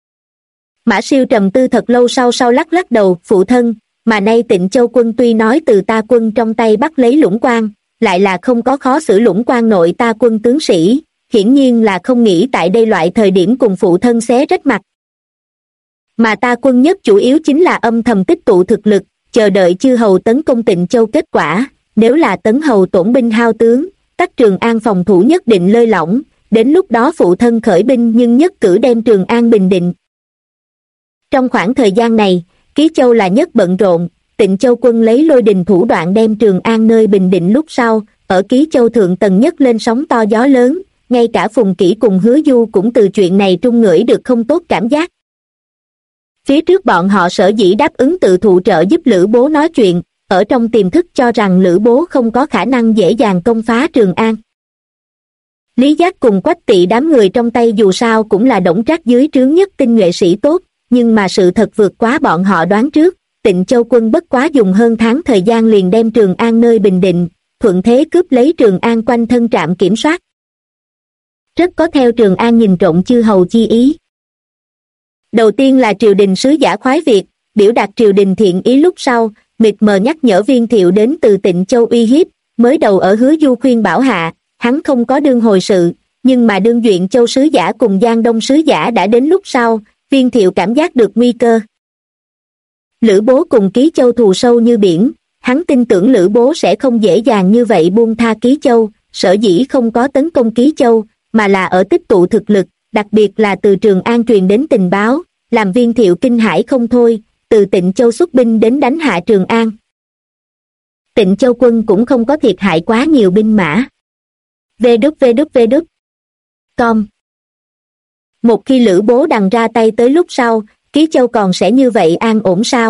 Mã Siêu trầm tư thật lâu sau lắc lắc đầu, phụ thân, mà nay Tịnh Châu quân tuy nói từ ta quân trong tay bắt lấy lũng quan, lại là không có khó xử lũng quan nội ta quân tướng sĩ, hiển nhiên là không nghĩ tại đây loại thời điểm cùng phụ thân xé rách mặt. Mà ta quân nhất chủ yếu chính là âm thầm tích tụ thực lực, chờ đợi chư hầu tấn công Tịnh Châu kết quả, nếu là Tấn Hầu tổn binh hao tướng, tắc Trường An phòng thủ nhất định lơi lỏng, đến lúc đó phụ thân khởi binh nhưng nhất cử đem Trường An bình định. Trong khoảng thời gian này, Ký Châu là nhất bận rộn, Tịnh Châu quân lấy lôi đình thủ đoạn đem Trường An nơi bình định lúc sau, ở Ký Châu thượng tầng nhất lên sóng to gió lớn, ngay cả Phùng Kỷ cùng Hứa Du cũng từ chuyện này trung ngửi được không tốt cảm giác. Phía trước bọn họ sở dĩ đáp ứng tự thụ trợ giúp Lữ Bố nói chuyện, ở trong tiềm thức cho rằng Lữ Bố không có khả năng dễ dàng công phá Trường An. Lý Giác cùng Quách Tỵ đám người trong tay dù sao cũng là Đổng Trác dưới trướng nhất tinh nhuệ sĩ tốt, nhưng mà sự thật vượt quá bọn họ đoán trước, Tịnh Châu quân bất quá dùng hơn tháng thời gian liền đem Trường An nơi bình định, thuận thế cướp lấy Trường An quanh thân trạm kiểm soát. rất có theo Trường An nhìn trộm chư hầu chi ý. Đầu tiên là triều đình sứ giả khoái Việt, biểu đạt triều đình thiện ý, lúc sau mịt mờ nhắc nhở Viên Thiệu đến từ Tịnh Châu uy hiếp. Mới đầu ở Hứa Du khuyên bảo hạ, hắn không có đương hồi sự, nhưng mà đương Duyện Châu sứ giả cùng Giang Đông sứ giả đã đến lúc sau, Viên Thiệu cảm giác được nguy cơ. Lữ Bố cùng Ký Châu thù sâu như biển, hắn tin tưởng Lữ Bố sẽ không dễ dàng như vậy buông tha Ký Châu, sở dĩ không có tấn công Ký Châu, mà là ở tích tụ thực lực, đặc biệt là từ Trường An truyền đến tình báo, làm Viên Thiệu kinh hãi không thôi, từ Tịnh Châu xuất binh đến đánh hạ Trường An. Tịnh Châu quân cũng không có thiệt hại quá nhiều binh mã. Com. Một khi Lữ Bố đằng ra tay tới lúc sau, Ký Châu còn sẽ như vậy an ổn sao?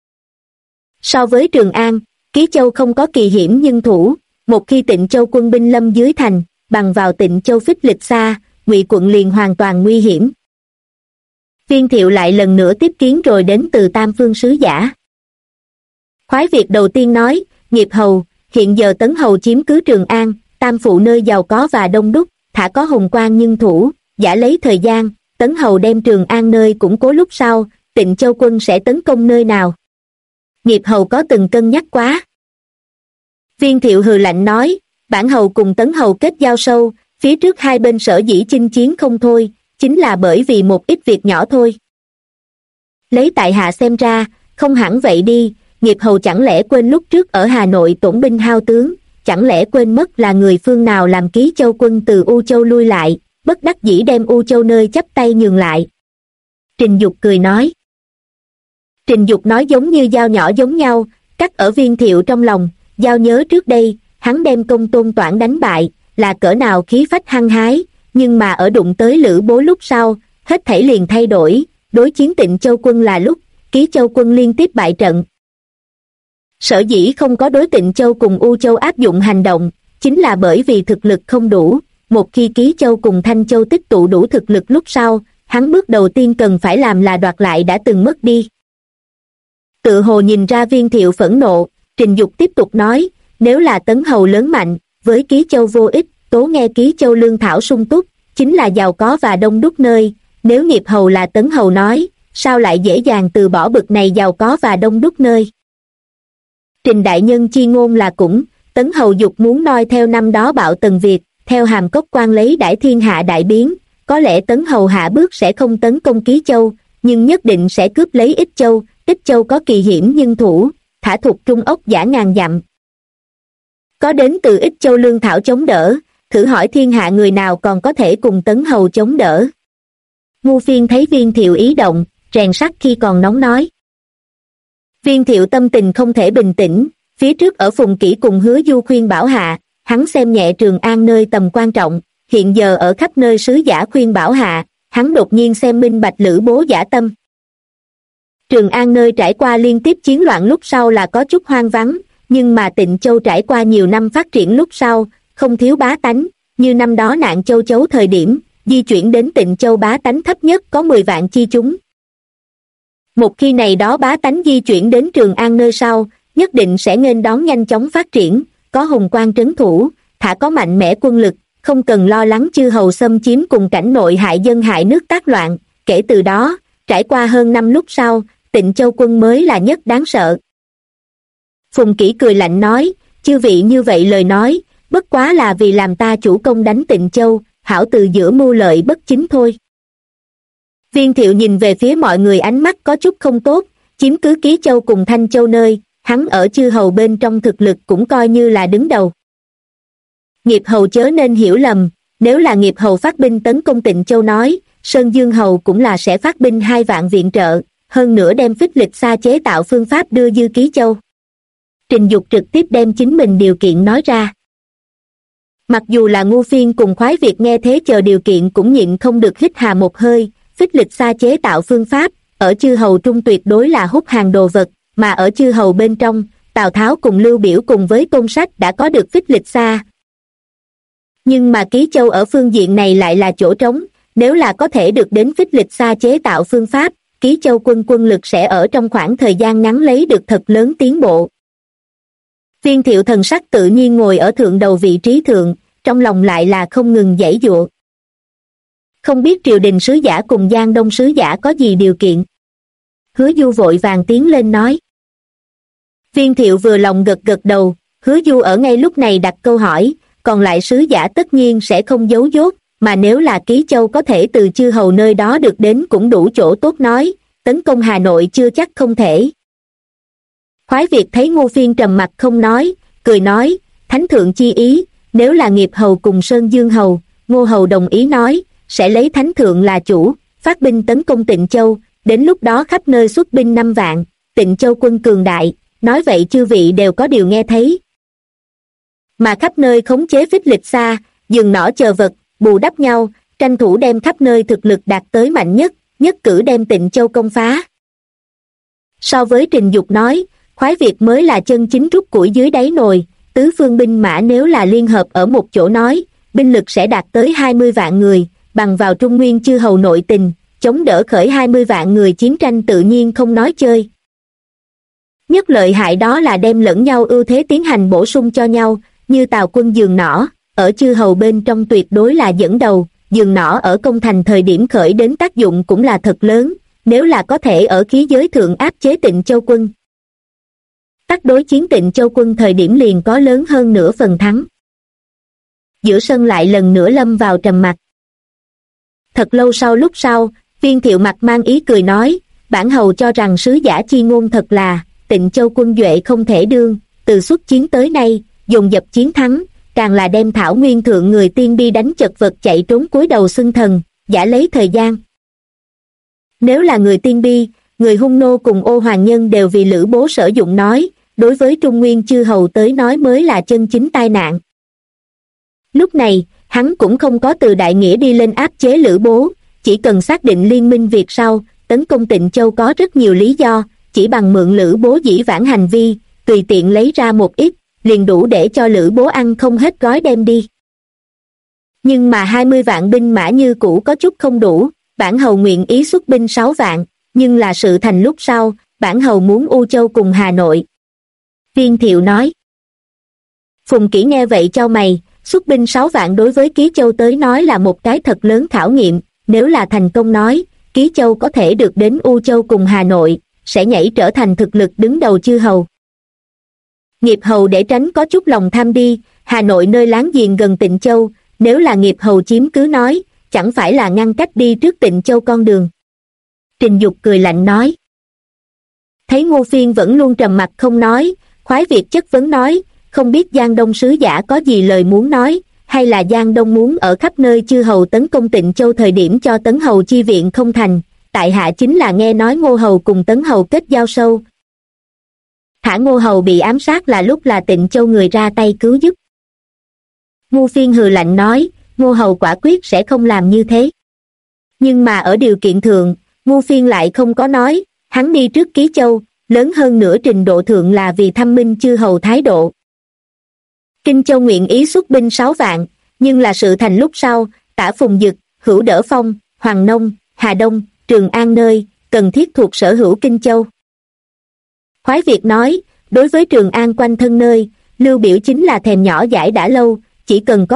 So với Trường An, Ký Châu không có kỳ hiểm nhưng thủ, một khi Tịnh Châu quân binh lâm dưới thành, bằng vào Tịnh Châu phích lịch xa, Ngụy quận liền hoàn toàn nguy hiểm. Viên Thiệu lại lần nữa tiếp kiến rồi đến từ Tam Phương sứ giả. Khoái Việt đầu tiên nói, Nghiệp hầu, hiện giờ Tấn hầu chiếm cứ Trường An, Tam phụ nơi giàu có và đông đúc, thả có hùng quan nhưng thủ, giả lấy thời gian, Tấn hầu đem Trường An nơi củng cố lúc sau, Tịnh Châu quân sẽ tấn công nơi nào? Nghiệp hầu có từng cân nhắc quá? Viên Thiệu hừ lạnh nói, bản hầu cùng Tấn hầu kết giao sâu, phía trước hai bên sở dĩ chinh chiến không thôi, chính là bởi vì một ít việc nhỏ thôi. Lấy tại hạ xem ra, không hẳn vậy đi, Nghiệp hầu chẳng lẽ quên lúc trước ở Hà Nội tổn binh hao tướng, chẳng lẽ quên mất là người phương nào làm Ký Châu quân từ U Châu lui lại, bất đắc dĩ đem U Châu nơi chắp tay nhường lại. Trình Dục cười nói. Trình Dục nói giống như dao nhỏ giống nhau, cắt ở Viên Thiệu trong lòng, dao nhớ trước đây, hắn đem Công Tôn Toản đánh bại, là cỡ nào khí phách hăng hái, nhưng mà ở đụng tới Lữ Bố lúc sau, hết thảy liền thay đổi, đối chiến Tịnh Châu quân là lúc, Ký Châu quân liên tiếp bại trận. Sở dĩ không có đối Tịnh Châu cùng U Châu áp dụng hành động, chính là bởi vì thực lực không đủ, một khi Ký Châu cùng Thanh Châu tích tụ đủ thực lực lúc sau, hắn bước đầu tiên cần phải làm là đoạt lại đã từng mất đi. Tự hồ nhìn ra Viên Thiệu phẫn nộ, Trình Dục tiếp tục nói, nếu là Tấn hầu lớn mạnh, với Ký Châu vô ích, tố nghe Ký Châu lương thảo sung túc, chính là giàu có và đông đúc nơi, nếu Nghiệp hầu là Tấn hầu nói, sao lại dễ dàng từ bỏ bực này giàu có và đông đúc nơi? Trình đại nhân chi ngôn là cũng, Tấn hầu dục muốn noi theo năm đó Bạo Tần Việt, theo Hàm Cốc quan lấy đãi thiên hạ đại biến, có lẽ Tấn hầu hạ bước sẽ không tấn công Ký Châu, nhưng nhất định sẽ cướp lấy Ích Châu có kỳ hiểm nhưng thủ, thả thục Trung ốc giả ngàn dặm. Có đến từ Ích Châu lương thảo chống đỡ, thử hỏi thiên hạ người nào còn có thể cùng Tấn hầu chống đỡ. Ngu Phiên thấy Viên Thiệu ý động, rèn sắt khi còn nóng nói. Viên Thiệu tâm tình không thể bình tĩnh, phía trước ở Phùng Kỷ cùng Hứa Du khuyên bảo hạ, hắn xem nhẹ Trường An nơi tầm quan trọng, hiện giờ ở khắp nơi sứ giả khuyên bảo hạ, hắn đột nhiên xem minh bạch Lữ Bố giả tâm. Trường An nơi trải qua liên tiếp chiến loạn lúc sau là có chút hoang vắng, nhưng mà Tịnh Châu trải qua nhiều năm phát triển lúc sau, không thiếu bá tánh, như năm đó nạn Châu Chấu thời điểm, di chuyển đến Tịnh Châu bá tánh thấp nhất có 10 vạn chi chúng. Một khi này đó bá tánh di chuyển đến Trường An nơi sau, nhất định sẽ nghênh đón nhanh chóng phát triển, có hùng quan trấn thủ, thả có mạnh mẽ quân lực, không cần lo lắng chư hầu xâm chiếm cùng cảnh nội hại dân hại nước tác loạn. Kể từ đó, trải qua hơn năm lúc sau, Tịnh Châu quân mới là nhất đáng sợ. Phùng Kỷ cười lạnh nói, chư vị như vậy lời nói, bất quá là vì làm ta chủ công đánh Tịnh Châu, hảo từ giữa mưu lợi bất chính thôi. Viên Thiệu nhìn về phía mọi người ánh mắt có chút không tốt, chiếm cứ Ký Châu cùng Thanh Châu nơi, hắn ở chư hầu bên trong thực lực cũng coi như là đứng đầu. Nghiệp hầu chớ nên hiểu lầm, nếu là Nghiệp hầu phát binh tấn công Tịnh Châu nói, Sơn Dương hầu cũng là sẽ phát binh 2 vạn viện trợ, hơn nữa đem phích lịch xa chế tạo phương pháp đưa dư Ký Châu. Trình Dục trực tiếp đem chính mình điều kiện nói ra. Mặc dù là Ngu Phiên cùng Khoái Việt nghe thế chờ điều kiện cũng nhịn không được hít hà một hơi, phích lịch xa chế tạo phương pháp, ở chư hầu trung tuyệt đối là hút hàng đồ vật, mà ở chư hầu bên trong, Tào Tháo cùng Lưu Biểu cùng với Tôn Sách đã có được phích lịch xa. Nhưng mà Ký Châu ở phương diện này lại là chỗ trống, nếu là có thể được đến phích lịch xa chế tạo phương pháp, Ký Châu quân lực sẽ ở trong khoảng thời gian ngắn lấy được thật lớn tiến bộ. Viên Thiệu thần sắc tự nhiên ngồi ở thượng đầu vị trí thượng, trong lòng lại là không ngừng giãy giụa. không biết triều đình sứ giả cùng Giang Đông sứ giả có gì điều kiện. Hứa Du vội vàng tiến lên nói. Viên Thiệu vừa lòng gật gật đầu, Hứa Du ở ngay lúc này đặt câu hỏi, còn lại sứ giả tất nhiên sẽ không giấu dốt, mà nếu là Ký Châu có thể từ chư hầu nơi đó được đến cũng đủ chỗ tốt nói, tấn công Hà Nội chưa chắc không thể. Khoái Việt thấy Ngô Phiên trầm mặc không nói, cười nói, thánh thượng chi ý, nếu là Nghiệp hầu cùng Sơn Dương hầu, Ngô hầu đồng ý nói, sẽ lấy thánh thượng là chủ, phát binh tấn công Tịnh Châu, đến lúc đó khắp nơi xuất binh 5 vạn, Tịnh Châu quân cường đại, nói vậy chư vị đều có điều nghe thấy. Mà khắp nơi khống chế phích lịch xa, dừng nỏ chờ vật, bù đắp nhau, tranh thủ đem khắp nơi thực lực đạt tới mạnh nhất, nhất cử đem Tịnh Châu công phá. So với Trình Dục nói, Khoái Việt mới là chân chính rút củi dưới đáy nồi, tứ phương binh mã nếu là liên hợp ở một chỗ nói, binh lực sẽ đạt tới 20 vạn người, bằng vào Trung Nguyên chư hầu nội tình, chống đỡ khởi 20 vạn người chiến tranh tự nhiên không nói chơi. Nhất lợi hại đó là đem lẫn nhau ưu thế tiến hành bổ sung cho nhau, như Tào quân Giường Nỏ, ở chư hầu bên trong tuyệt đối là dẫn đầu, Giường Nỏ ở công thành thời điểm khởi đến tác dụng cũng là thật lớn, nếu là có thể ở khí giới thượng áp chế Tịnh Châu quân. Tắc đối chiến Tịnh Châu quân thời điểm liền có lớn hơn nửa phần thắng. Giữa sân lại lần nữa lâm vào trầm mặc. Thật lâu sau lúc sau, Viên Thiệu mặt mang ý cười nói, bản hầu cho rằng sứ giả chi ngôn thật là, Tịnh Châu quân duệ không thể đương, từ xuất chiến tới nay, dồn dập chiến thắng, càng là đem Thảo Nguyên thượng người tiên bi đánh chật vật chạy trốn cúi đầu xưng thần, giả lấy thời gian. Nếu là người tiên bi, người hung nô cùng Ô Hoàng Nhân đều vì Lữ Bố sử dụng nói, đối với Trung Nguyên chư hầu tới nói mới là chân chính tai nạn. Lúc này, hắn cũng không có từ đại nghĩa đi lên áp chế Lữ Bố, chỉ cần xác định liên minh việc sau, tấn công Tịnh Châu có rất nhiều lý do, chỉ bằng mượn Lữ Bố dĩ vãng hành vi, tùy tiện lấy ra một ít, liền đủ để cho Lữ Bố ăn không hết gói đem đi. Nhưng mà 20 vạn binh mã như cũ có chút không đủ, bản hầu nguyện ý xuất binh 6 vạn, nhưng là sự thành lúc sau, bản hầu muốn U Châu cùng Hà Nội. Viên Thiệu nói. Phùng Kỷ nghe vậy cho mày, xuất binh 6 vạn đối với Ký Châu tới nói là một cái thật lớn khảo nghiệm, nếu là thành công nói, Ký Châu có thể được đến U Châu cùng Hà Nội, sẽ nhảy trở thành thực lực đứng đầu chư hầu. Nghiệp hầu để tránh có chút lòng tham đi, Hà Nội nơi láng giềng gần Tịnh Châu, nếu là Nghiệp hầu chiếm cứ nói, chẳng phải là ngăn cách đi trước Tịnh Châu con đường. Trình Dục cười lạnh nói. Thấy Ngô Phiên vẫn luôn trầm mặc không nói, Khoái Việt chất vấn nói, không biết Giang Đông sứ giả có gì lời muốn nói, hay là Giang Đông muốn ở khắp nơi chư hầu tấn công Tịnh Châu thời điểm cho Tấn hầu chi viện không thành, tại hạ chính là nghe nói Ngô hầu cùng Tấn hầu kết giao sâu. Thả Ngô hầu bị ám sát là lúc là Tịnh Châu người ra tay cứu giúp. Ngô Phiên hừ lạnh nói, Ngô hầu quả quyết sẽ không làm như thế. Nhưng mà ở điều kiện thượng, Ngô Phiên lại không có nói, hắn đi trước Ký Châu, lớn hơn nửa trình độ thượng là vì thăm minh chư hầu thái độ. Kinh Châu nguyện ý xuất binh 6 vạn, nhưng là sự thành lúc sau, Tả Phùng Dực, Hữu Đỡ Phong, Hoàng Nông, Hà Đông, Trường An nơi, cần thiết thuộc sở hữu Kinh Châu. Khoái Việt nói, đối với Trường An quanh thân nơi, Lưu Biểu chính là thèm nhỏ dãi đã lâu, chỉ cần có